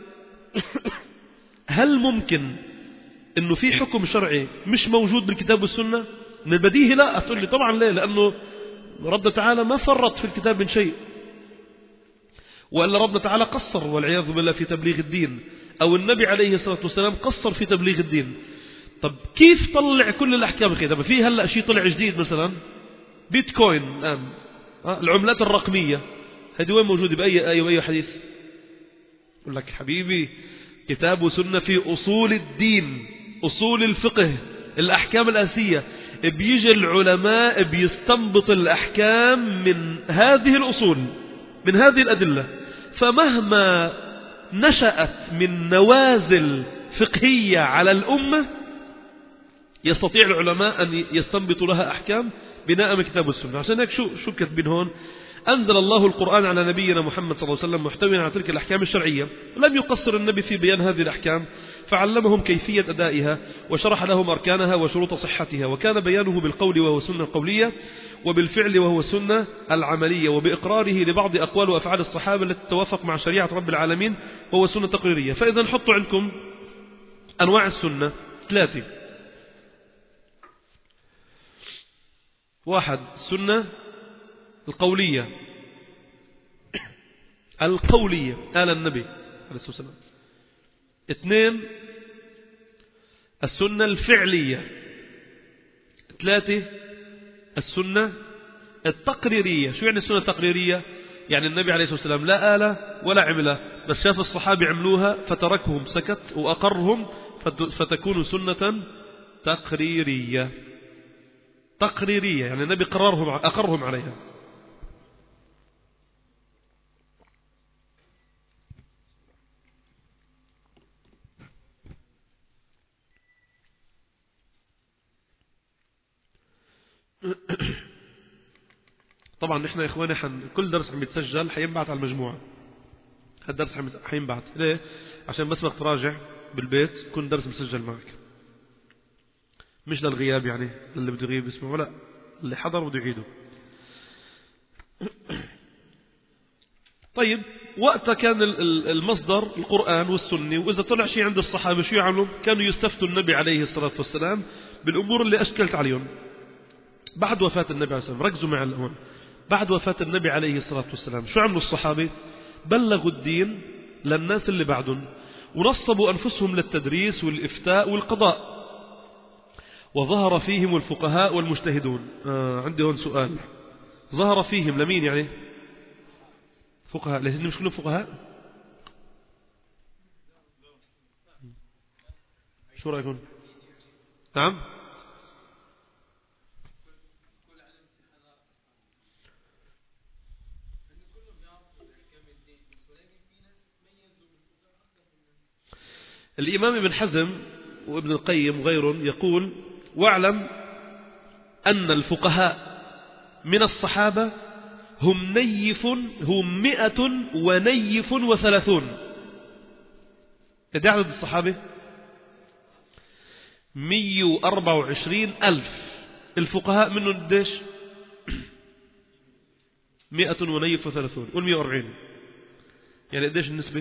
هل ممكن إنه في حكم شرعي مش موجود بالكتاب والسنة؟ من البديهي لا. أتقول لي طبعا ليه؟ لأنه رب تعالى ما فرط في الكتاب من شيء وإلا ربنا تعالى قصر والعياذ بالله في تبليغ الدين أو النبي عليه الصلاة والسلام قصر في تبليغ الدين. طب كيف طلع كل الأحكام كده؟ طب في هلأ شيء طلع جديد مثلا بيتكوين الآن العملات الرقمية هذه وين موجودة بأي آية وأي حديث؟ يقول لك حبيبي كتاب وسنة في أصول الدين أصول الفقه الأحكام الأساسية، بيجي العلماء بيستنبط الأحكام من هذه الأصول، من هذه الأدلة. فمهما نشأت من نوازل فقهية على الأمة يستطيع العلماء أن يستنبطوا لها أحكام بناء من كتاب والسنة. عشان هيك شو شو كاتبين هون؟ أنزل الله القرآن على نبينا محمد صلى الله عليه وسلم محتويا على تلك الأحكام الشرعية، لم يقصر النبي في بيان هذه الأحكام، فعلمهم كيفية أدائها وشرح لهم أركانها وشروط صحتها، وكان بيانه بالقول وهو سنة القولية، وبالفعل وهو سنة العملية، وبإقراره لبعض أقوال وأفعال الصحابة التي تتوافق مع شريعة رب العالمين وهو سنة تقريرية. فإذا نحطوا عندكم أنواع السنة ثلاثة. واحد السنة القولية، القولية آل النبي عليه الصلاة والسلام. اثنين السنة الفعلية. ثلاثة السنة التقريرية. شو يعني السنة التقريرية؟ يعني النبي عليه الصلاة والسلام لا آلة ولا عملة، بس شاف الصحابة عملوها فتركهم، سكت وأقرهم، فتكون سنة تقريرية. تقريرية يعني النبي قررهم أقرهم عليها. طبعا نحن يا إخواني حن كل درس عم يتسجل حينبعث على المجموعة. هالدرس حينبعث ليه؟ عشان بس وقت راجع بالبيت كل درس مسجل معك، مش للغياب يعني اللي بده يغيب اسمه، ولا اللي حضر بده يعيده. طيب وقتها كان المصدر القرآن والسنة، وإذا طلع شيء عند الصحابة شو يعملوا؟ كانوا يستفتوا النبي عليه الصلاة والسلام بالأمور اللي أشكلت عليهم. بعد وفاة النبي عليه الصلاة والسلام، ركزوا معي الآن، بعد وفاة النبي عليه الصلاة والسلام شو عملوا الصحابة؟ بلغوا الدين للناس اللي بعدهم، ونصبوا أنفسهم للتدريس والإفتاء والقضاء، وظهر فيهم الفقهاء والمجتهدون. آه عندي هون سؤال، ظهر فيهم لمين يعني؟ فقهاء، ليش مش كلهم فقهاء؟ شو رأيكم؟ نعم؟ الإمام ابن حزم وابن القيم وغيرهم يقول: واعلم أن الفقهاء من الصحابة هم نيف هم مئة ونيف وثلاثون. إذا عدد الصحابة مية وأربعة وعشرين ألف، الفقهاء منهم قديش؟ مئة ونيف وثلاثون، والمية وأربعين يعني قديش النسبة؟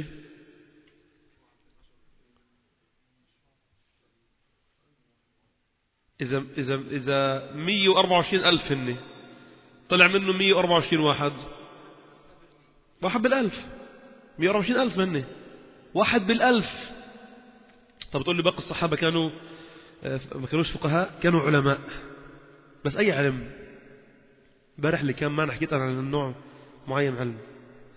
إذا إذا إذا مية وأربعة وعشرين ألف هن، طلع منه مية وأربعة وعشرين واحد، واحد بالألف. مية وأربعة وعشرين ألف هن، واحد بالألف. طب تقول لي باقي الصحابة كانوا ما كانوش فقهاء؟ كانوا علماء، بس أي علم؟ امبارح اللي كان معنا حكيت عن النوع معين من علم،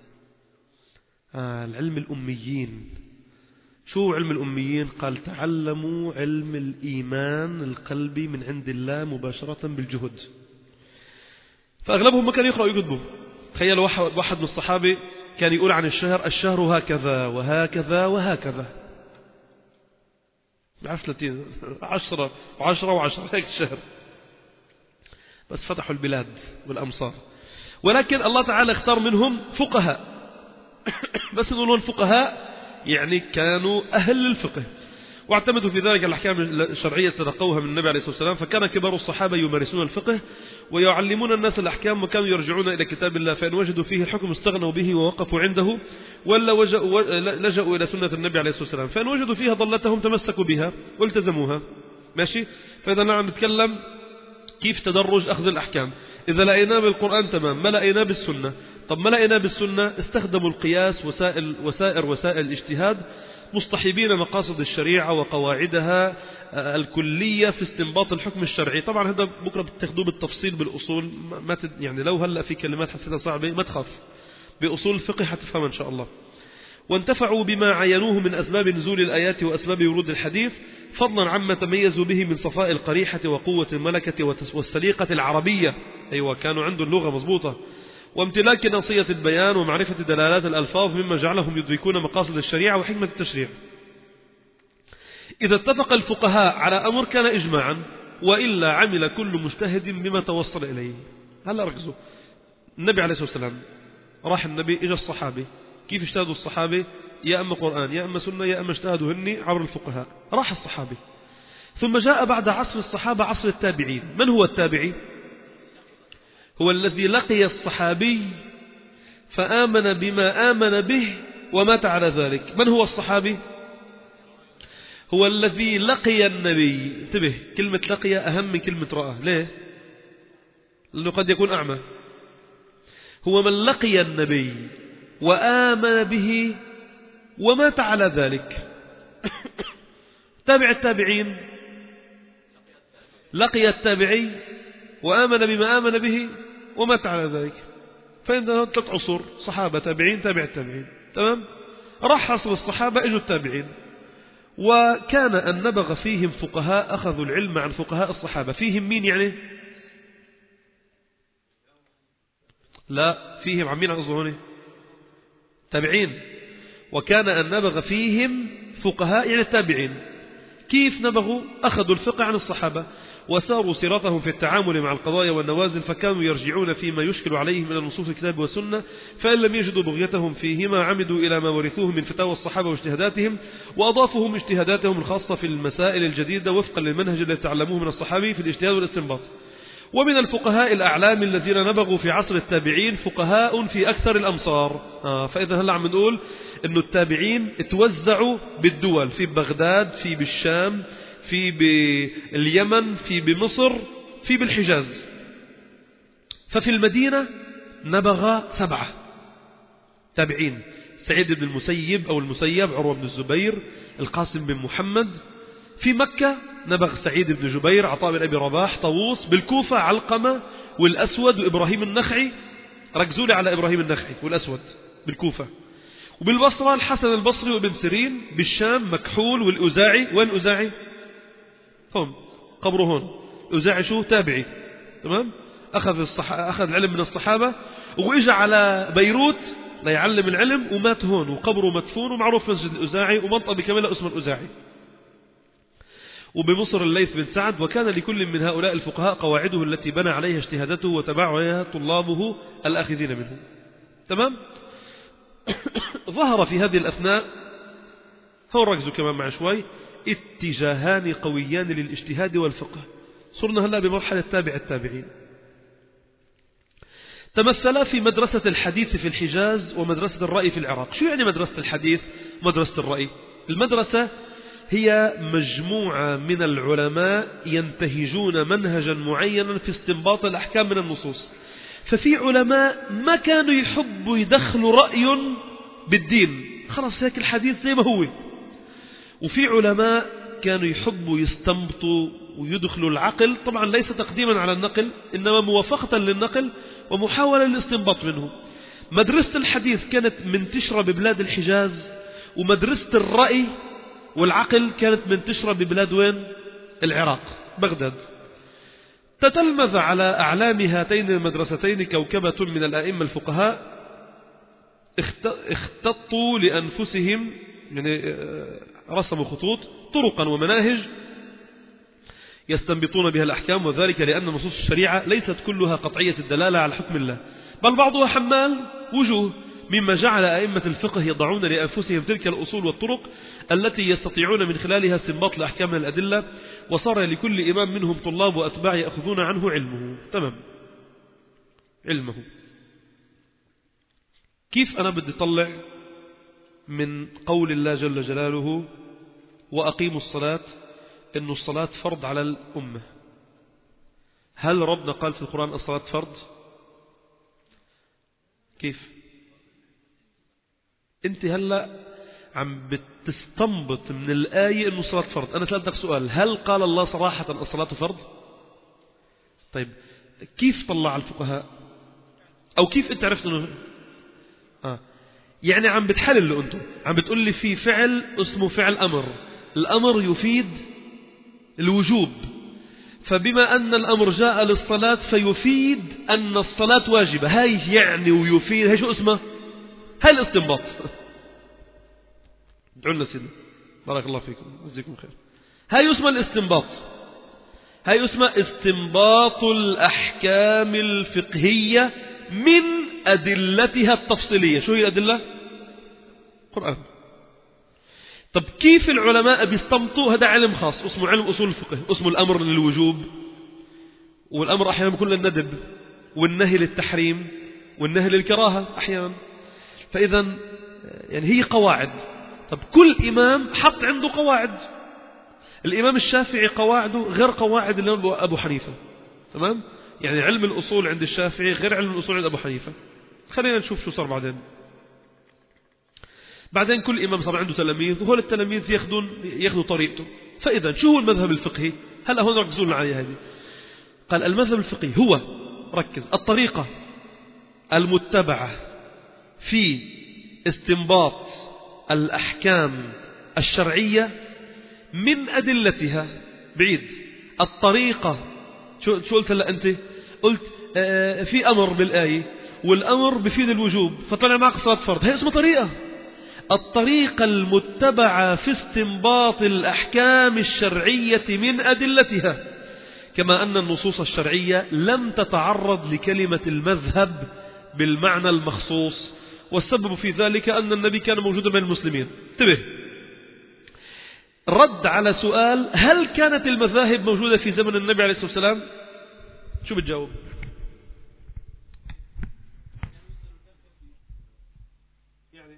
آه العلم الأميين. شو علم الأميين؟ قال: تعلموا علم الإيمان القلبي من عند الله مباشرة بالجهد. فأغلبهم ما كانوا يقرأوا يكتبوا. تخيلوا واحد, واحد من الصحابة كان يقول عن الشهر: الشهر هكذا وهكذا وهكذا، بعرف ثلاثين عشرة وعشرة وعشرة هيك الشهر، بس فتحوا البلاد والأمصار. ولكن الله تعالى اختار منهم فقهاء. بس نقولون فقهاء يعني كانوا أهل الفقه، واعتمدوا في ذلك الأحكام الشرعية تلقوها من النبي عليه الصلاة والسلام. فكان كبار الصحابة يمارسون الفقه ويعلمون الناس الأحكام، وكانوا يرجعون إلى كتاب الله، فإن وجدوا فيه الحكم استغنوا به ووقفوا عنده، ولا لجأوا إلى سنة النبي عليه الصلاة والسلام، فإن وجدوا فيها ضلتهم تمسكوا بها والتزموها. ماشي؟ فإذا نحن نتكلم كيف تدرج أخذ الأحكام. إذا لقيناه بالقرآن تمام، ما لقيناه بالسنة. طب ما لقيناه بالسنة، استخدموا القياس وسائل وسائر وسائل الاجتهاد، مصطحبين مقاصد الشريعة وقواعدها الكلية في استنباط الحكم الشرعي. طبعا هذا بكرة بتاخذوه بالتفصيل بالأصول، ما تد يعني لو هلا في كلمات حسيتها صعبة ما تخاف، بأصول الفقه حتفهم إن شاء الله. وانتفعوا بما عينوه من أسباب نزول الآيات وأسباب ورود الحديث، فضلا عما تميزوا به من صفاء القريحة وقوة الملكة والسليقة العربية. أيوة كانوا عنده اللغة مضبوطة، وامتلاك نصية البيان ومعرفة دلالات الألفاظ، مما جعلهم يدركون مقاصد الشريعة وحكمة التشريع. إذا اتفق الفقهاء على أمر كان إجماعا، وإلا عمل كل مجتهد بما توصل إليه. هلا ركزوا، النبي عليه الصلاة والسلام راح النبي إجا الصحابي، كيف اجتهدوا الصحابة؟ يا أما قرآن يا أما سنة يا أما اجتهدوا هني عبر الفقهاء. راح الصحابي، ثم جاء بعد عصر الصحابة عصر التابعين. من هو التابعي؟ هو الذي لقي الصحابي فآمن بما آمن به ومات على ذلك. من هو الصحابي؟ هو الذي لقي النبي. انتبه، كلمة لقي أهم من كلمة رأى. ليه؟ لأنه قد يكون أعمى. هو من لقي النبي وآمن به ومات على ذلك. تابع التابعين لقي التابعي وآمن بما آمن به ومات على ذلك. فإنه ثلاث عصور، صحابة تابعين تابع التابعين. تمام؟ راح عصر الصحابة اجوا التابعين، وكان أن نبغ فيهم فقهاء أخذوا العلم عن فقهاء الصحابة. فيهم مين يعني؟ لا، فيهم عن مين أظهرني؟ تابعين. وكان أن نبغ فيهم فقهاء يعني التابعين. كيف نبغوا؟ أخذوا الفقه عن الصحابة وساروا سيرتهم في التعامل مع القضايا والنوازل، فكانوا يرجعون فيما يشكل عليهم من النصوص الكتاب والسنة، فإن لم يجدوا بغيتهم فيهما عمدوا إلى ما ورثوه من فتاوى الصحابة واجتهاداتهم، وأضافوهم اجتهاداتهم الخاصة في المسائل الجديدة وفقا للمنهج الذي تعلموه من الصحابي في الاجتهاد والاستنباط. ومن الفقهاء الأعلام الذين نبغوا في عصر التابعين فقهاء في أكثر الأمصار. آه فإذا هلا عم نقول إنه التابعين توزعوا بالدول، في بغداد، في بالشام، في باليمن، في بمصر، في بالحجاز. ففي المدينة نبغى سبعة تابعين: سعيد بن المسيب أو المسيب، عروة بن الزبير، القاسم بن محمد. في مكة نبغ سعيد بن جبير، عطاء بن أبي رباح، طاووس. بالكوفة علقمة والأسود وإبراهيم النخعي. ركزوا لي على إبراهيم النخعي والأسود بالكوفة. وبالبصرة الحسن البصري وابن سيرين. بالشام مكحول والأوزاعي. وين الأوزاعي؟ هون قبره هون. الأوزاعي شو؟ تابعي. تمام؟ أخذ, الصح... أخذ العلم من الصحابة وإجا على بيروت ليعلم العلم ومات هون، وقبره مدفون ومعروف مسجد الأوزاعي، ومنطقة بكاملة اسمها الأوزاعي. وبمصر الليث بن سعد. وكان لكل من هؤلاء الفقهاء قواعده التي بنى عليها اجتهادته وتبع عليها طلابه الآخذين منه. تمام؟ ظهر في هذه الأثناء، هو ركزوا كمان مع شوي، اتجاهان قويان للاجتهاد والفقه. صرنا هلا بمرحلة تابع التابعين. تمثلا في مدرسة الحديث في الحجاز ومدرسة الرأي في العراق. شو يعني مدرسة الحديث ومدرسة الرأي؟ المدرسة هي مجموعة من العلماء ينتهجون منهجا معينا في استنباط الأحكام من النصوص. ففي علماء ما كانوا يحبوا يدخلوا رأي بالدين، خلاص هيك الحديث زي ما هو. وفي علماء كانوا يحبوا يستنبطوا ويدخلوا العقل، طبعا ليس تقديما على النقل إنما موافقة للنقل ومحاولة للاستنباط منه. مدرسة الحديث كانت منتشرة ببلاد الحجاز، ومدرسة الرأي والعقل كانت منتشرة ببلاد وين؟ العراق، بغداد. تتلمذ على أعلام هاتين المدرستين كوكبة من الأئمة الفقهاء اختطوا لأنفسهم، يعني رسموا خطوط طرقا ومناهج يستنبطون بها الأحكام، وذلك لأن نصوص الشريعة ليست كلها قطعية الدلالة على حكم الله، بل بعضها حمال وجوه، مما جعل أئمة الفقه يضعون لأنفسهم تلك الأصول والطرق التي يستطيعون من خلالها استنباط الأحكام من الأدلة، وصار لكل إمام منهم طلاب وأتباع يأخذون عنه علمه. تمام، علمه. كيف أنا بدي أطلع من قول الله جل جلاله وأقيموا الصلاة إنه الصلاة فرض على الأمة؟ هل ربنا قال في القرآن الصلاة فرض؟ كيف أنت هلأ عم بتستنبط من الآية إنه الصلاة فرض؟ أنا سألتك سؤال، هل قال الله صراحة الصلاة فرض؟ طيب كيف طلع الفقهاء؟ أو كيف أنت عرفت إنه آه يعني عم بتحللوا أنتم، عم بتقول لي في فعل اسمه فعل أمر، الأمر يفيد الوجوب، فبما أن الأمر جاء للصلاة فيفيد أن الصلاة واجبة، هاي يعني ويفيد، هاي شو اسمه؟ هاي الاستنباط. ادعوا لنا سيدنا بارك الله فيكم جزاكم خير. هاي اسمها الاستنباط، هاي اسمها استنباط الأحكام الفقهية من أدلتها التفصيلية. شو هي الأدلة؟ قرآن. طب كيف العلماء بيستنبطوا؟ هذا علم خاص اسمه علم أصول الفقه، اسمه الأمر للوجوب، والأمر أحيانا بيكون للندب، والنهي للتحريم، والنهي للكراهة أحيانا. فإذا يعني هي قواعد. طب كل إمام حط عنده قواعد. الإمام الشافعي قواعده غير قواعد الإمام أبو حنيفة، تمام؟ يعني علم الأصول عند الشافعي غير علم الأصول عند أبو حنيفة. خلينا نشوف شو صار بعدين. بعدين كل إمام صار عنده تلاميذ، وهول التلاميذ ياخذون ياخذوا طريقته. فإذا شو هو المذهب الفقهي؟ هلا هون ركزوا على هذه. قال المذهب الفقهي هو، ركز، الطريقة المتبعة في استنباط الأحكام الشرعية من أدلتها. بعيد الطريقة. شو شو قلت هلا أنت؟ قلت آه في أمر بالآية، والأمر بفيد الوجوب، فطلع معك صلاة فرض، هي اسمها طريقة. الطريقة المتبعة في استنباط الأحكام الشرعية من أدلتها، كما أن النصوص الشرعية لم تتعرض لكلمة المذهب بالمعنى المخصوص، والسبب في ذلك أن النبي كان موجودا بين المسلمين. انتبه، رد على سؤال هل كانت المذاهب موجودة في زمن النبي عليه الصلاة والسلام؟ شو بتجاوب؟ يعني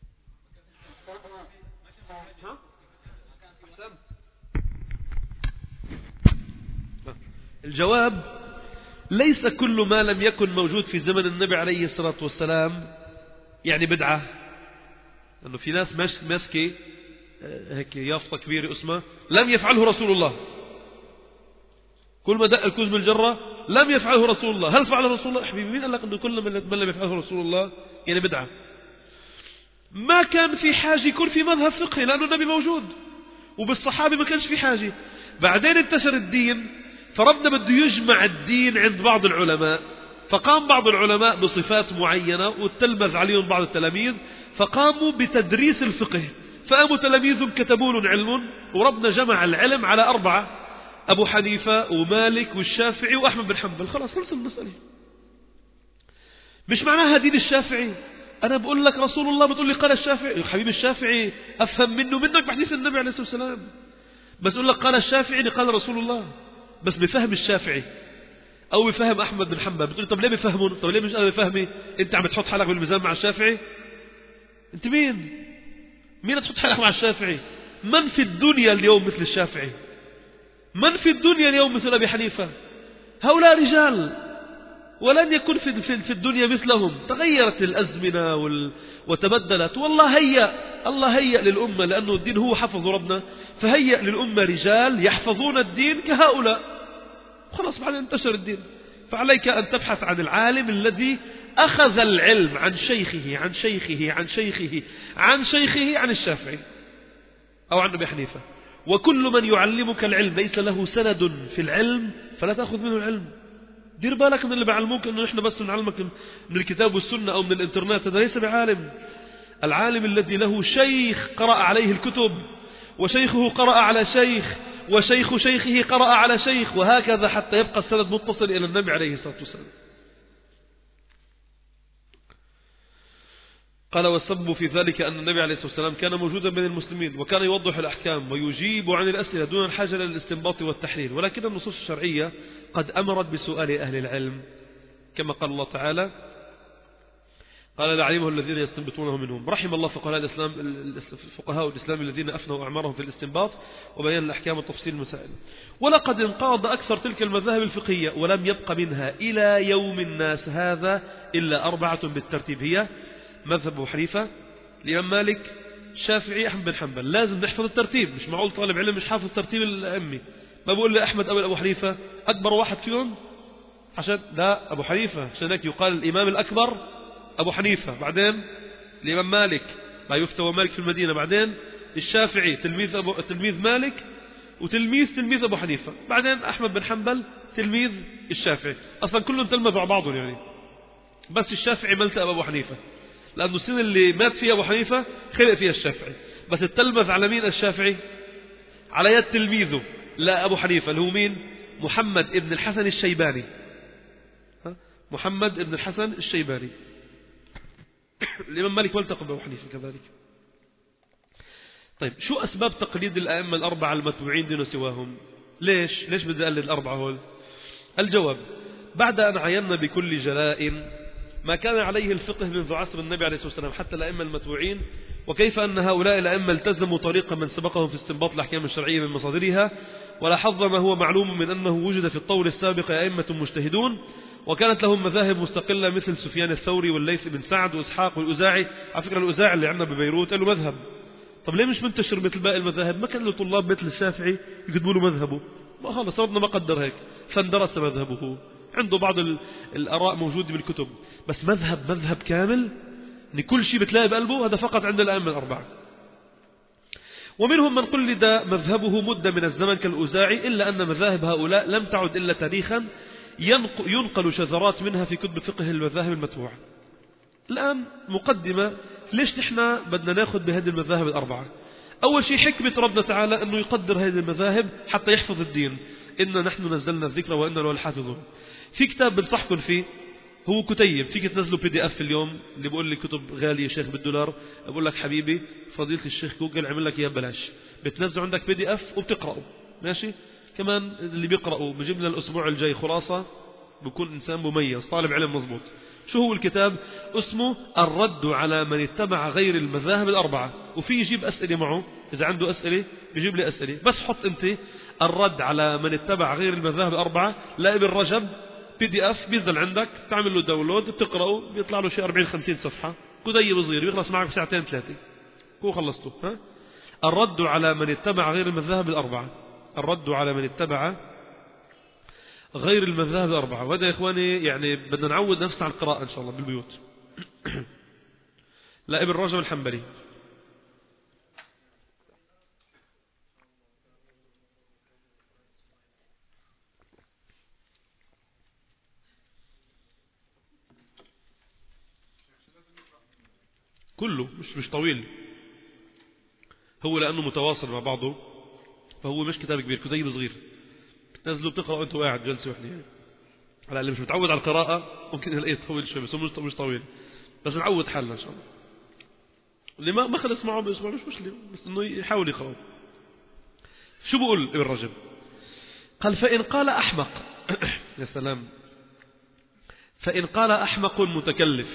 الجواب ليس كل ما لم يكن موجود في زمن النبي عليه الصلاة والسلام يعني بدعة. لأنه في ناس ماسكة هيك يافطة كبيرة اسمها لم يفعله رسول الله، كل ما دق الكوز بالجرة لم يفعله رسول الله. هل فعله رسول الله؟ حبيبي مين قال لك أنه كل ما لم يفعله رسول الله يعني بدعة؟ ما كان في حاجة يكون في مذهب فقهي لأنه النبي موجود، وبالصحابة ما كانش في حاجة. بعدين انتشر الدين، فربنا بده يجمع الدين عند بعض العلماء، فقام بعض العلماء بصفات معينة وتلمذ عليهم بعض التلاميذ، فقاموا بتدريس الفقه، فقاموا تلاميذهم كتبوا لهم علم، وربنا جمع العلم على أربعة: أبو حنيفة ومالك والشافعي وأحمد بن حنبل. خلاص خلص المسألة. مش معناها دين الشافعي. أنا بقول لك رسول الله، بتقول لي قال الشافعي. حبيب الشافعي أفهم منه منك بحديث النبي عليه الصلاة والسلام، بس أقول لك قال الشافعي قال رسول الله، بس بفهم الشافعي أو بفهم أحمد بن حنبل. بتقول طب ليه بفهمون؟ طب ليه مش أنا بفهمي؟ أنت عم تحط حالك بالميزان مع الشافعي؟ أنت مين؟ مين تحط حالك مع الشافعي؟ من في الدنيا اليوم مثل الشافعي؟ من في الدنيا اليوم مثل أبي حنيفة؟ هؤلاء رجال ولن يكون في في الدنيا مثلهم. تغيرت الأزمنة وال... وتبدلت، والله هيأ الله هيأ للأمة، لأنه الدين هو حفظ ربنا، فهيأ للأمة رجال يحفظون الدين كهؤلاء. خلاص بعد انتشر الدين. فعليك أن تبحث عن العالم الذي أخذ العلم عن شيخه عن شيخه عن شيخه عن شيخه عن الشافعي أو عن أبي حنيفة. وكل من يعلمك العلم ليس له سند في العلم فلا تأخذ منه العلم. دير بالك من اللي بعلموك انه احنا بس نعلمك من الكتاب والسنة او من الانترنت، هذا ليس بعالم. العالم الذي له شيخ قرأ عليه الكتب، وشيخه قرأ على شيخ، وشيخ شيخه قرأ على شيخ، وهكذا حتى يبقى السند متصل الى النبي عليه الصلاة والسلام. قال والسبب في ذلك أن النبي عليه الصلاة والسلام كان موجودا بين المسلمين، وكان يوضح الأحكام ويجيب عن الأسئلة دون الحاجة للاستنباط والتحليل، ولكن النصوص الشرعية قد أمرت بسؤال أهل العلم، كما قال الله تعالى: قال لعلمه الذين يستنبطونه منهم. رحم الله فقهاء الإسلام فقهاء الإسلام الذين أفنوا أعمارهم في الاستنباط وبيان الأحكام وتفصيل المسائل. ولقد انقرض أكثر تلك المذاهب الفقهية، ولم يبق منها إلى يوم الناس هذا إلا أربعة بالترتيب، هي مذهب أبو حنيفة، الإمام مالك، الشافعي، أحمد بن حنبل. لازم نحفظ الترتيب، مش معقول طالب علم مش حافظ الترتيب الأمي. ما بقول لي أحمد أو أبو حنيفة أكبر واحد فيهم، عشان لا أبو حنيفة، عشان هيك يقال الإمام الأكبر أبو حنيفة، بعدين الإمام مالك لا يفتوى مالك في المدينة، بعدين الشافعي تلميذ أبو تلميذ مالك وتلميذ تلميذ أبو حنيفة، بعدين أحمد بن حنبل تلميذ الشافعي. أصلا كلهم تلمذوا على بعضهم يعني، بس الشافعي ما التقى أبو حنيفة لأنه السنة اللي مات فيها أبو حنيفة خلق فيها الشافعي، بس التلمذ على مين الشافعي؟ على يد تلميذه لا أبو حنيفة اللي هو مين؟ محمد ابن الحسن الشيباني. محمد ابن الحسن الشيباني. الإمام مالك والتقى بأبو حنيفة كذلك. طيب شو أسباب تقليد الأئمة الأربعة المتبوعين دون سواهم؟ ليش ليش بدي أقلد الأربعة هول؟ الجواب: بعد أن عينا بكل جلاء ما كان عليه الفقه منذ عصر النبي عليه الصلاة والسلام حتى الأئمة المتبوعين، وكيف أن هؤلاء الأئمة التزموا طريقا من سبقهم في استنباط الأحكام الشرعية من مصادرها، ولاحظ ما هو معلوم من أنه وجد في الطور السابق أئمة مجتهدون وكانت لهم مذاهب مستقلة مثل سفيان الثوري والليث بن سعد وإسحاق والأوزاعي. على فكرة الأوزاعي اللي عندنا ببيروت له مذهب، طب ليه مش منتشر مثل باقي المذاهب؟ ما كان له طلاب مثل الشافعي يكتبوا له مذهبه، ما خلص ربنا ما قدر هيك فاندرس مذهبه، عنده بعض الآراء موجودة بالكتب، بس مذهب مذهب كامل ان كل شيء بتلاقي بقلبه، هذا فقط عند الأئمة الأربعة. ومنهم من قلد مذهبه مدة من الزمن كالأوزاعي، إلا أن مذاهب هؤلاء لم تعد إلا تاريخا ينقل شذرات منها في كتب فقه المذاهب المتبوعة. الآن مقدمة ليش نحن بدنا ناخذ بهذه المذاهب الأربعة. أول شيء حكمة ربنا تعالى أنه يقدر هذه المذاهب حتى يحفظ الدين، إنا نحن نزلنا الذكر وإنا له الحافظون. في كتاب بنصحكم فيه، هو كتيب فيك تنزله بي دي اف اليوم، اللي بقول لي كتب غالية شيخ بالدولار، بقول لك حبيبي فضيلة الشيخ جوجل عمل لك اياه ببلاش، بتنزله عندك بي دي اف وبتقرأه ماشي. كمان اللي بيقرأه بجيب لنا الأسبوع الجاي خلاصة، بكون إنسان مميز طالب علم مضبوط. شو هو الكتاب؟ اسمه الرد على من اتبع غير المذاهب الأربعة، وفي يجيب أسئلة معه، إذا عنده أسئلة بيجيب لي أسئلة، بس حط أنت الرد على من اتبع غير المذاهب الأربعة لابن رجب بي دي اف، بينزل عندك تعمل له داونلود بتقرأه، بيطلع له شيء أربعين خمسين صفحة، كتيب صغير بيخلص معك بساعتين ثلاثة كو خلصته. ها؟ الرد على من اتبع غير المذاهب الأربعة، الرد على من اتبع غير المذاهب الأربعة. وهذا يا إخواني يعني بدنا نعود نفسنا على القراءة إن شاء الله بالبيوت. لا ابن رجب الحنبلي. كله مش مش طويل، هو لأنه متواصل مع بعضه فهو مش كتاب كبير، كتيب صغير بتنزله بتقرأ وانت قاعد جلسة وحدة يعني. على اللي مش متعود على القراءة ممكن يلاقيه طويل شوي، بس هو مش طويل، بس نعود حالنا إن شاء الله. اللي ما ما خلص معه بأسبوع مش مشكلة، بس إنه يحاول يقرأ. شو بقول ابن رجب؟ قال: فإن قال أحمق يا سلام، فإن قال أحمق متكلف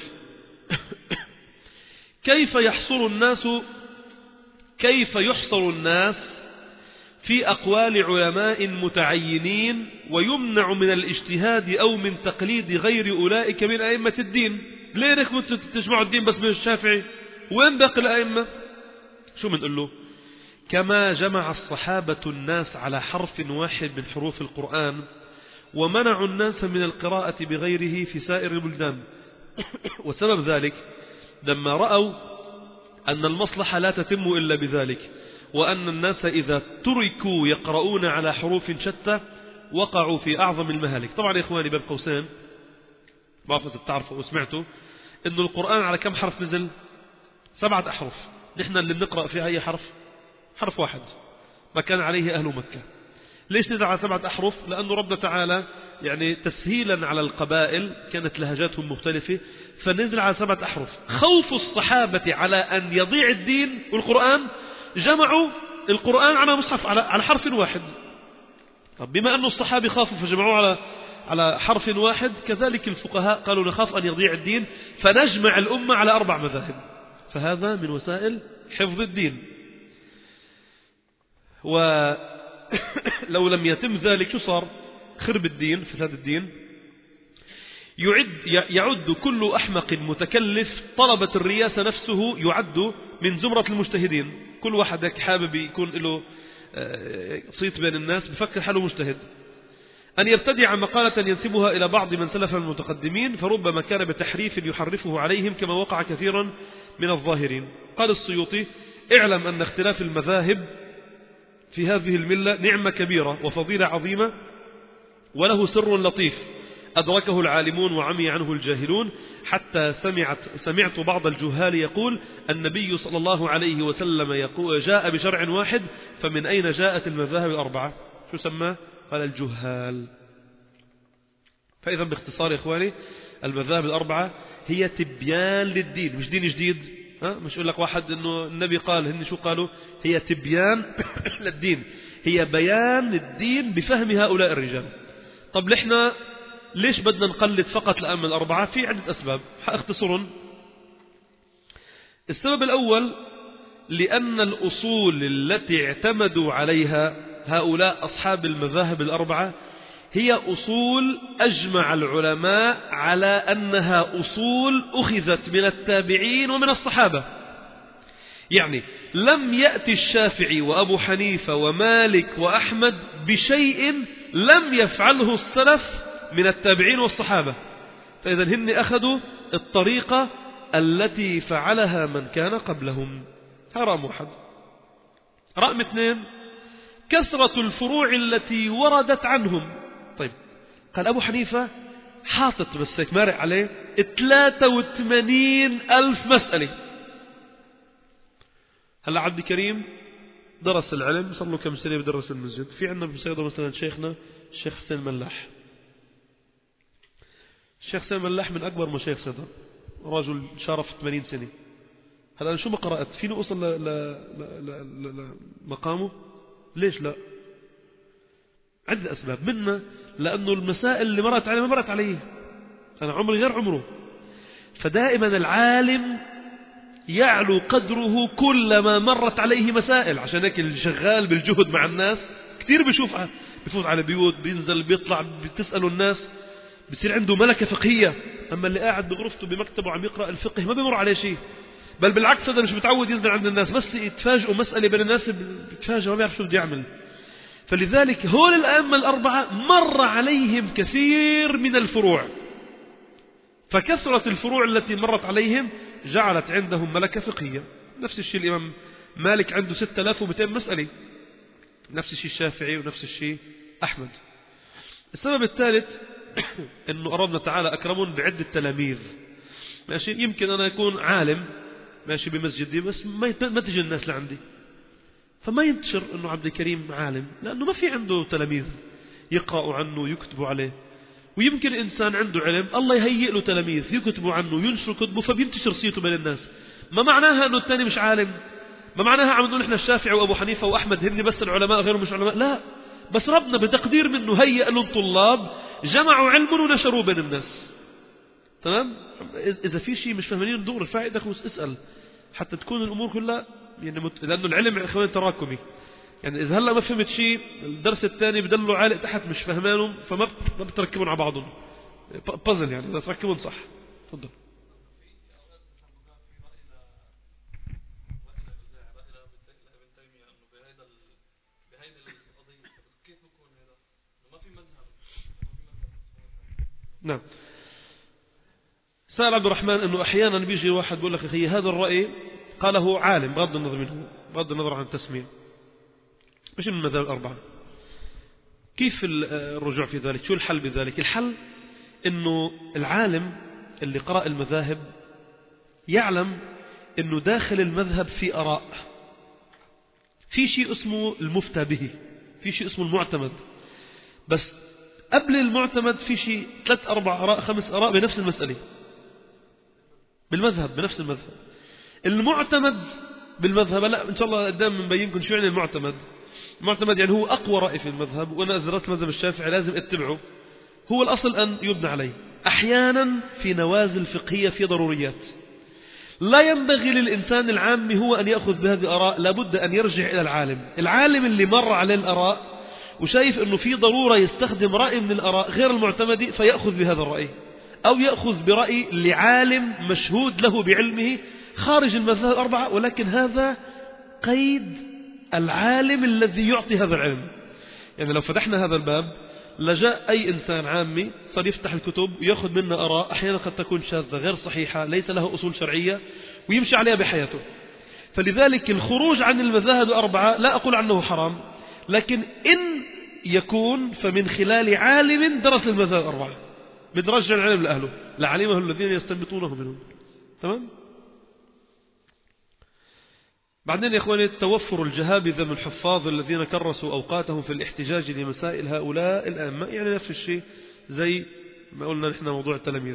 كيف يحصر الناس كيف يحصر الناس في أقوال علماء متعينين ويمنع من الاجتهاد أو من تقليد غير أولئك من أئمة الدين؟ ليه انكم تجمعوا الدين بس من الشافعي؟ وين باقي الأئمة؟ شو بنقول له؟ كما جمع الصحابة الناس على حرف واحد من حروف القرآن ومنعوا الناس من القراءة بغيره في سائر البلدان. وسبب ذلك لما رأوا أن المصلحة لا تتم إلا بذلك، وأن الناس إذا تركوا يقرؤون على حروف شتى وقعوا في أعظم المهالك. طبعا يا إخواني بين قوسين، ما أعرف إذا بتعرفوا وسمعتوا إنه القرآن على كم حرف نزل؟ سبعة أحرف. نحن اللي بنقرأ في أي حرف؟ حرف واحد، ما كان عليه أهل مكة. ليش نزل على سبعة أحرف؟ لأنه ربنا تعالى يعني تسهيلا على القبائل كانت لهجاتهم مختلفة فنزل على سبعة أحرف. خوف الصحابة على أن يضيع الدين والقرآن جمعوا القرآن على مصحف على على حرف واحد. طب بما أن الصحابة خافوا فجمعوا على على حرف واحد، كذلك الفقهاء قالوا نخاف أن يضيع الدين فنجمع الأمة على أربع مذاهب، فهذا من وسائل حفظ الدين. ولو لم يتم ذلك شو صار؟ خرب الدين، فساد الدين. يعد يعد كل أحمق متكلف طلبة الرياسة نفسه يعد من زمرة المجتهدين. كل واحد حابب يكون له صيت بين الناس بفكر حاله مجتهد. أن يبتدع مقالة ينسبها إلى بعض من سلف المتقدمين، فربما كان بتحريف يحرفه عليهم كما وقع كثيرا من الظاهرين. قال السيوطي: اعلم أن اختلاف المذاهب في هذه الملة نعمة كبيرة وفضيلة عظيمة، وله سر لطيف أدركه العالمون وعمي عنه الجاهلون، حتى سمعت سمعت بعض الجهال يقول: النبي صلى الله عليه وسلم يقول جاء بشرع واحد، فمن أين جاءت المذاهب الأربعة؟ شو سماه؟ قال: الجهال. فإذا باختصار يا إخواني، المذاهب الأربعة هي تبيان للدين، مش دين جديد. ها؟ مش يقول لك واحد إنه النبي قال، هن شو قالوا؟ هي تبيان للدين، هي بيان للدين بفهم هؤلاء الرجال. طب لحنا ليش بدنا نقلد فقط الأئمة الأربعة؟ في عدة أسباب حأختصرهم. السبب الأول: لأن الأصول التي اعتمدوا عليها هؤلاء أصحاب المذاهب الأربعة هي أصول أجمع العلماء على أنها أصول أخذت من التابعين ومن الصحابة. يعني لم يأتي الشافعي وأبو حنيفة ومالك وأحمد بشيء لم يفعله السلف من التابعين والصحابة، فإذا هن أخذوا الطريقة التي فعلها من كان قبلهم. هذا رقم واحد. رقم اثنين: كثرة الفروع التي وردت عنهم. طيب، قال أبو حنيفة حاطط بس هيك مارق عليه ثلاثة وثمانين ألف مسألة. هلا عبد كريم درس العلم، صار له كم سنة بدرس المسجد. في عندنا بصيدا مثلا شيخنا الشيخ حسين ملاح. الشيخ حسين ملاح من أكبر مشايخ صيدا، رجل شارف ثمانين سنة. هلا أنا شو ما قرأت فيني أوصل لمقامه؟ ليش لا؟ عدة أسباب، منها لأنه المسائل اللي مرت عليه ما مرت عليه، أنا عمري غير عمره. فدائما العالم يعلو قدره كلما مرت عليه مسائل، عشان هيك اللي شغال بالجهد مع الناس كثير بيشوف، بيفوت على بيوت، بينزل، بيطلع، بتسألوا الناس، بصير عنده ملكة فقهية. أما اللي قاعد بغرفته بمكتبه عم يقرأ الفقه ما بيمر عليه شيء، بل بالعكس هذا مش متعود ينزل عند الناس، بس يتفاجئوا مسألة بين الناس بيتفاجئوا ما بيعرف شو بده يعمل. فلذلك هول الأئمة الأربعة مر عليهم كثير من الفروع، فكثرة الفروع التي مرت عليهم جعلت عندهم ملكة فقهية. نفس الشيء الإمام مالك عنده ستة آلاف ومئتين مسألة، نفس الشيء الشافعي، ونفس الشيء أحمد. السبب الثالث أنه ربنا تعالى أكرمون بعدة تلاميذ. ماشي، يمكن أنا أكون عالم ماشي بمسجدي، بس ما تجي الناس لعندي، فما ينتشر أنه عبد الكريم عالم، لأنه ما في عنده تلاميذ يقرأوا عنه ويكتبوا عليه. ويمكن إنسان عنده علم الله يهيئ له تلاميذ يكتبوا عنه وينشروا كتبه، فبينتشر صيته بين الناس. ما معناها أنه الثاني مش عالم، ما معناها عم نقول إحنا الشافعي وأبو حنيفة وأحمد هن بس العلماء غيرهم مش علماء، لا، بس ربنا بتقدير منه هيئ لهم طلاب جمعوا علم ونشروه بين الناس. تمام؟ إذا في شيء مش فاهمين دور الفائدة خلص اسأل حتى تكون الأمور كلها يعني مت... لأنه العلم إخواني تراكمي. يعني إذا هلا ما فهمت شيء الدرس الثاني بدله عالق تحت مش فهمانهم، فما ما بتركبون على بعضهم بازل، يعني إذا تركبون صح. تفضل. نعم. سأل عبد الرحمن أنه أحيانا بيجي واحد بيقول لك أخي هذا الرأي قاله عالم بغض النظر منه، بغض النظر عن التسمية، مش من المذاهب الأربعة، كيف الرجوع في ذلك؟ شو الحل بذلك؟ الحل أنه العالم اللي قرأ المذاهب يعلم أنه داخل المذهب في أراء، في شيء اسمه المفتى به، في شيء اسمه المعتمد، بس قبل المعتمد في شيء ثلاث أربع أراء خمس أراء بنفس المسألة بالمذهب، بنفس المذهب. المعتمد بالمذهب، لا إن شاء الله قدام نبينكم شو يعني المعتمد. المعتمد يعني هو أقوى رأي في المذهب، وأنا إذا درست المذهب الشافعي لازم أتبعه، هو الأصل أن يبنى عليه. أحيانا في نوازل فقهية في ضروريات لا ينبغي للإنسان العام هو أن يأخذ بهذه الآراء، لابد أن يرجع إلى العالم العالم اللي مر عليه الآراء وشايف أنه في ضرورة يستخدم رأي من الآراء غير المعتمد فيأخذ بهذا الرأي، أو يأخذ برأي لعالم مشهود له بعلمه خارج المذاهب الأربعة، ولكن هذا قيد العالم الذي يعطي هذا العلم. يعني لو فتحنا هذا الباب لجاء أي إنسان عامي صار يفتح الكتب ويأخذ منها آراء أحيانا قد تكون شاذة غير صحيحة ليس لها أصول شرعية ويمشي عليها بحياته. فلذلك الخروج عن المذاهب الأربعة لا أقول عنه حرام، لكن إن يكون فمن خلال عالم درس المذاهب الأربعة بدرجة العلم لأهله لعلمه الذين يستنبطونه منهم. تمام. بعدين يا إخواني توفر الجهابذة من الحفاظ الذين كرسوا أوقاتهم في الاحتجاج لمسائل هؤلاء الأئمة، يعني نفس الشيء زي ما قلنا نحن موضوع التلاميذ.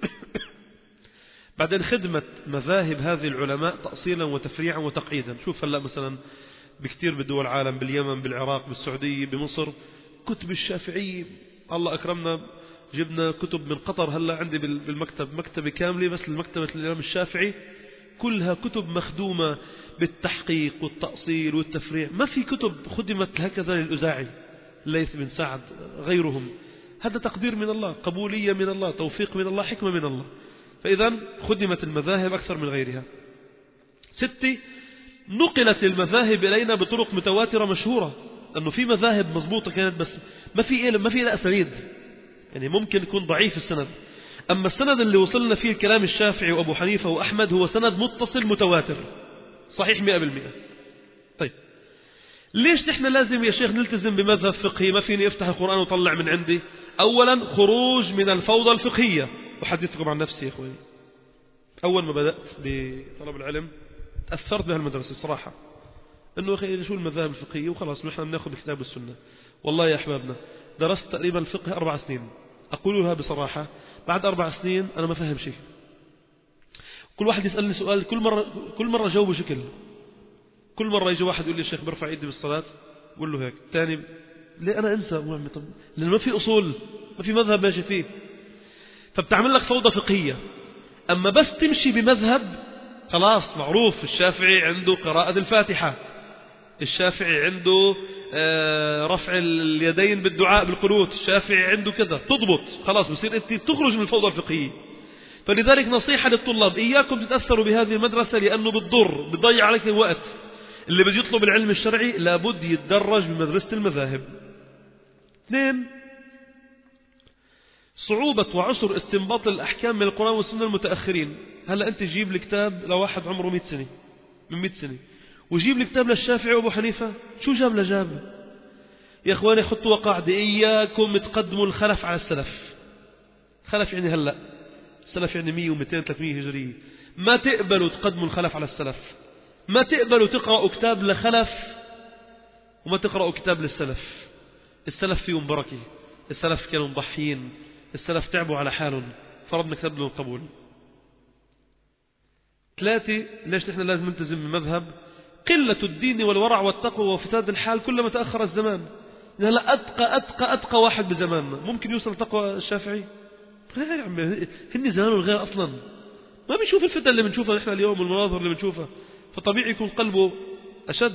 بعدين خدمة مذاهب هذه العلماء تأصيلا وتفريعا وتقعيدا. شوف هلا مثلا بكثير بدول العالم، باليمن، بالعراق، بالسعودية، بمصر، كتب الشافعية الله أكرمنا جبنا كتب من قطر هلا عندي بالمكتب مكتبة كاملة بس المكتبة الإمام الشافعي كلها كتب مخدومة بالتحقيق والتأصيل والتفريع. ما في كتب خدمت هكذا للأزاعي، ليث بن سعد، غيرهم. هذا تقدير من الله، قبولية من الله، توفيق من الله، حكمة من الله. فإذا خدمت المذاهب أكثر من غيرها. ستة، نقلت المذاهب إلينا بطرق متواترة مشهورة، أنه في مذاهب مضبوطة كانت بس ما في إيه ما في إلا أسانيد، يعني ممكن يكون ضعيف السند، أما السند اللي وصلنا فيه الكلام الشافعي وأبو حنيفة وأحمد هو سند متصل متواتر صحيح مئة بالمئة. طيب ليش نحن لازم يا شيخ نلتزم بمذهب فقهي؟ ما فيني افتح القرآن وطلع من عندي. أولا خروج من الفوضى الفقهية. أحدثكم عن نفسي يا أخواني، أول ما بدأت بطلب العلم تأثرت بهالمدرسة صراحة، أنه أخي شو المذاهب الفقهية وخلاص نحن بناخذ الكتاب والسنة. والله يا أحبابنا درست تقريبا الفقه أربع سنين، أقولها بصراحة بعد أربع سنين أنا ما فهم شيء. كل واحد يسألني سؤال كل مرة كل مرة جاوبه شكل. كل مرة يجي واحد يقول لي الشيخ برفع يدي بالصلاة بقول له هيك، ثاني ليه أنا أنسى معمي؟ طب لأنه ما في أصول، ما في مذهب ماشي فيه، فبتعمل لك فوضى فقهية. أما بس تمشي بمذهب خلاص معروف، الشافعي عنده قراءة الفاتحة، الشافعي عنده رفع اليدين بالدعاء بالقنوت، الشافعي عنده كذا، تضبط خلاص بصير أنت تخرج من الفوضى الفقهية. فلذلك نصيحة للطلاب إياكم تتأثروا بهذه المدرسة لأنه بتضر بتضيع عليك الوقت. اللي بده يطلب العلم الشرعي لابد يتدرج بمدرسة المذاهب. اثنين، صعوبة وعسر استنباط الأحكام من القرآن والسنة المتأخرين. هلأ أنت جيب الكتاب لواحد عمره مئة سنة من مئة سنة وجيب الكتاب للشافعي وأبو حنيفة، شو جاب لجاب؟ يا إخواني حطوا قاعدة، إياكم تقدموا الخلف على السلف. خلف يعني هلأ، السلف يعني مئة ومئتين ثلاثمئة هجرية. ما تقبلوا تقدموا الخلف على السلف، ما تقبلوا تقرأوا كتاب لخلف وما تقرأوا كتاب للسلف. السلف فيهم بركة، السلف كانوا مضحيين، السلف تعبوا على حالهم، فربنا كتب لهم القبول. ثلاثة، ليش نحن لازم نلتزم بالمذهب؟ قلة الدين والورع والتقوى وفساد الحال كلما تأخر الزمان. هلا أتقى أتقى أتقى واحد بزماننا ممكن يوصل تقوى الشافعي؟ غير يا عمي، هني زمانه الغير أصلا ما بيشوف الفتن اللي بنشوفها نحن اليوم والمناظر اللي بنشوفها، فطبيعي يكون قلبه أشد.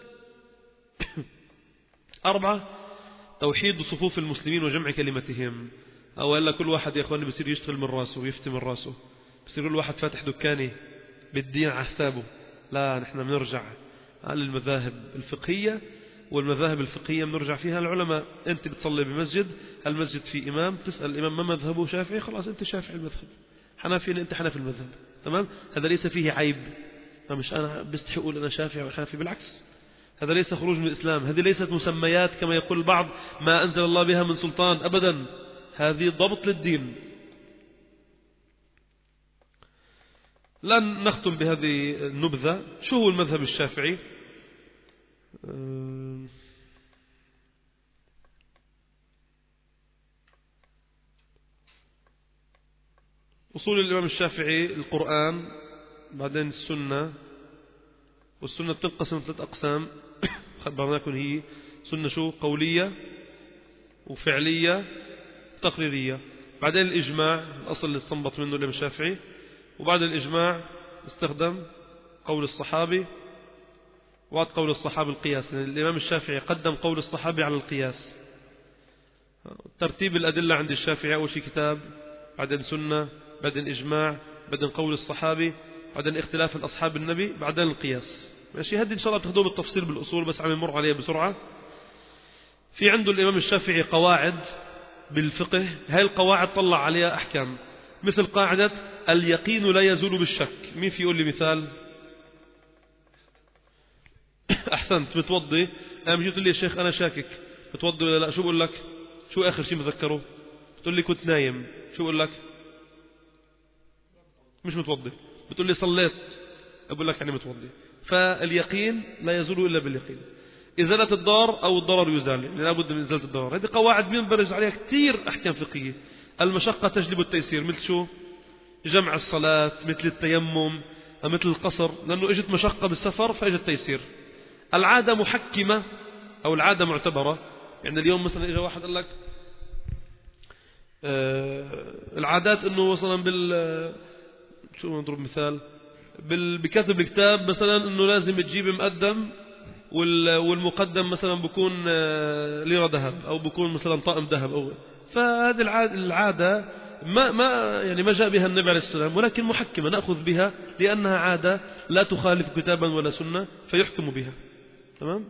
أربعة، توحيد صفوف المسلمين وجمع كلمتهم. أو إلا كل واحد يا أخواني بصير يشتغل من راسه ويفتي من راسه، بصير كل واحد فاتح دكاني بالدين على حسابه. لا، نحن بنرجع على المذاهب الفقهية، والمذاهب الفقهية بنرجع فيها العلماء. أنت بتصلي بمسجد، المسجد في إمام، تسأل الإمام ما مذهبه؟ شافعي، خلاص أنت شافعي المذهب. حنفي أنت حنفي المذهب، تمام؟ هذا ليس فيه عيب، مش أنا بستحي أقول أنا شافعي وحنفي، بالعكس هذا ليس خروج من الإسلام، هذه ليست مسميات كما يقول البعض ما أنزل الله بها من سلطان، أبدا، هذه ضبط للدين. لن نختم بهذه النبذة. شو هو المذهب الشافعي؟ أصول الإمام الشافعي القرآن، بعدين السنة، والسنة بتنقسم ثلاث أقسام خبرناكم هي سنة شو؟ قولية وفعلية تقريرية. بعدين الإجماع، الأصل اللي استنبط منه الإمام الشافعي، وبعد الإجماع استخدم قول الصحابي، وبعد قول الصحابي القياس. يعني الإمام الشافعي قدم قول الصحابي على القياس. ترتيب الأدلة عند الشافعي أول شيء كتاب، بعدين سنة، بعدين إجماع، بعدين قول الصحابي، بعدين اختلاف الأصحاب النبي، بعدين القياس. ماشي، هذه إن شاء الله بتاخذوه بالتفصيل بالأصول، بس عم نمر عليها بسرعة. في عنده الإمام الشافعي قواعد بالفقه، هاي القواعد طلع عليها أحكام، مثل قاعدة اليقين لا يزول بالشك. مين في يقول لي مثال؟ أحسنت. بتوضي، أنا جيت لي يا شيخ أنا شاكك بتوضي ولا لا، شو بقول لك؟ شو آخر شيء مذكره؟ بتقول لي كنت نايم، شو بقول لك؟ مش متوضي. بتقول لي صليت، أقول لك يعني متوضي. فاليقين لا يزول إلا باليقين. إزالة الضرر أو الضرر يزال، يعني لابد من إزالة الضرر. هذه قواعد مين برج عليها كثير أحكام فقهية. المشقة تجلب التيسير، مثل شو؟ جمع الصلاة، مثل التيمم، مثل القصر، لأنه إجت مشقة بالسفر فإجت تيسير. العادة محكمة أو العادة معتبرة، يعني اليوم مثلا إجا واحد قال لك آه العادات إنه مثلا بال شو نضرب مثال بال... بكتب الكتاب مثلا إنه لازم تجيب مقدم وال... والمقدم مثلا بكون ليرة ذهب أو بكون مثلا طقم ذهب أو فهذه العادة, العادة ما ما يعني ما جاء بها النبي عليه السلام، ولكن محكمة نأخذ بها لأنها عادة لا تخالف كتابا ولا سنة فيحكم بها. تمام؟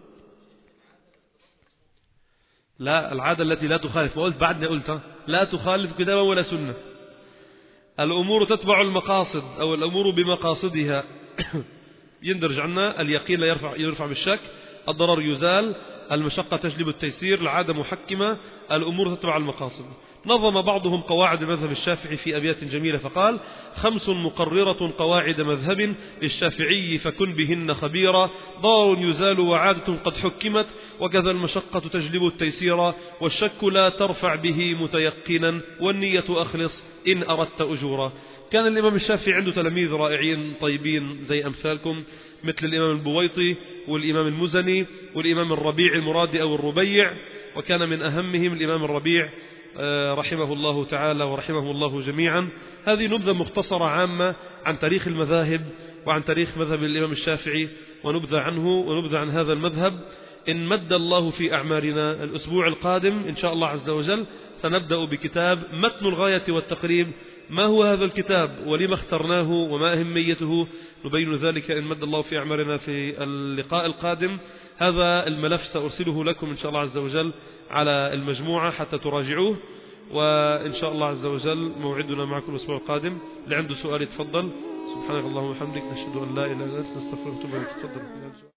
لا، العادة التي لا تخالف، ما قلت بعدني قلت لا تخالف كتابا ولا سنة. الأمور تتبع المقاصد أو الأمور بمقاصدها. يندرج عنا اليقين لا يرفع, يرفع بالشك، الضرر يزال، المشقة تجلب التيسير، العادة محكمة، الأمور تتبع المقاصد. نظم بعضهم قواعد المذهب الشافعي في أبيات جميلة فقال: خمس مقررة قواعد مذهب للشافعي فكن بهن خبيرا، ضرر يزال وعادة قد حكمت، وكذا المشقة تجلب التيسير، والشك لا ترفع به متيقنا، والنية أخلص إن أردت أجورا. كان الإمام الشافعي عنده تلاميذ رائعين طيبين زي أمثالكم، مثل الإمام البويطي والإمام المزني والإمام الربيع المرادي أو الربيع، وكان من أهمهم الإمام الربيع رحمه الله تعالى ورحمه الله جميعا. هذه نبذة مختصرة عامة عن تاريخ المذاهب وعن تاريخ مذهب الإمام الشافعي ونبذة عنه ونبذة عن هذا المذهب. إن مد الله في أعمارنا الأسبوع القادم إن شاء الله عز وجل سنبدأ بكتاب متن الغاية والتقريب. ما هو هذا الكتاب ولما اخترناه وما أهميته؟ نبين ذلك إن مد الله في أعمارنا في اللقاء القادم. هذا الملف سأرسله لكم إن شاء الله عز وجل على المجموعة حتى تراجعوه، وإن شاء الله عز وجل موعدنا معكم الأسبوع القادم. اللي عنده سؤال يتفضل. سبحانك اللهم وبحمدك، نشهد أن لا إله إلا أنت، نستغفرك ونتوب إليك. تفضل.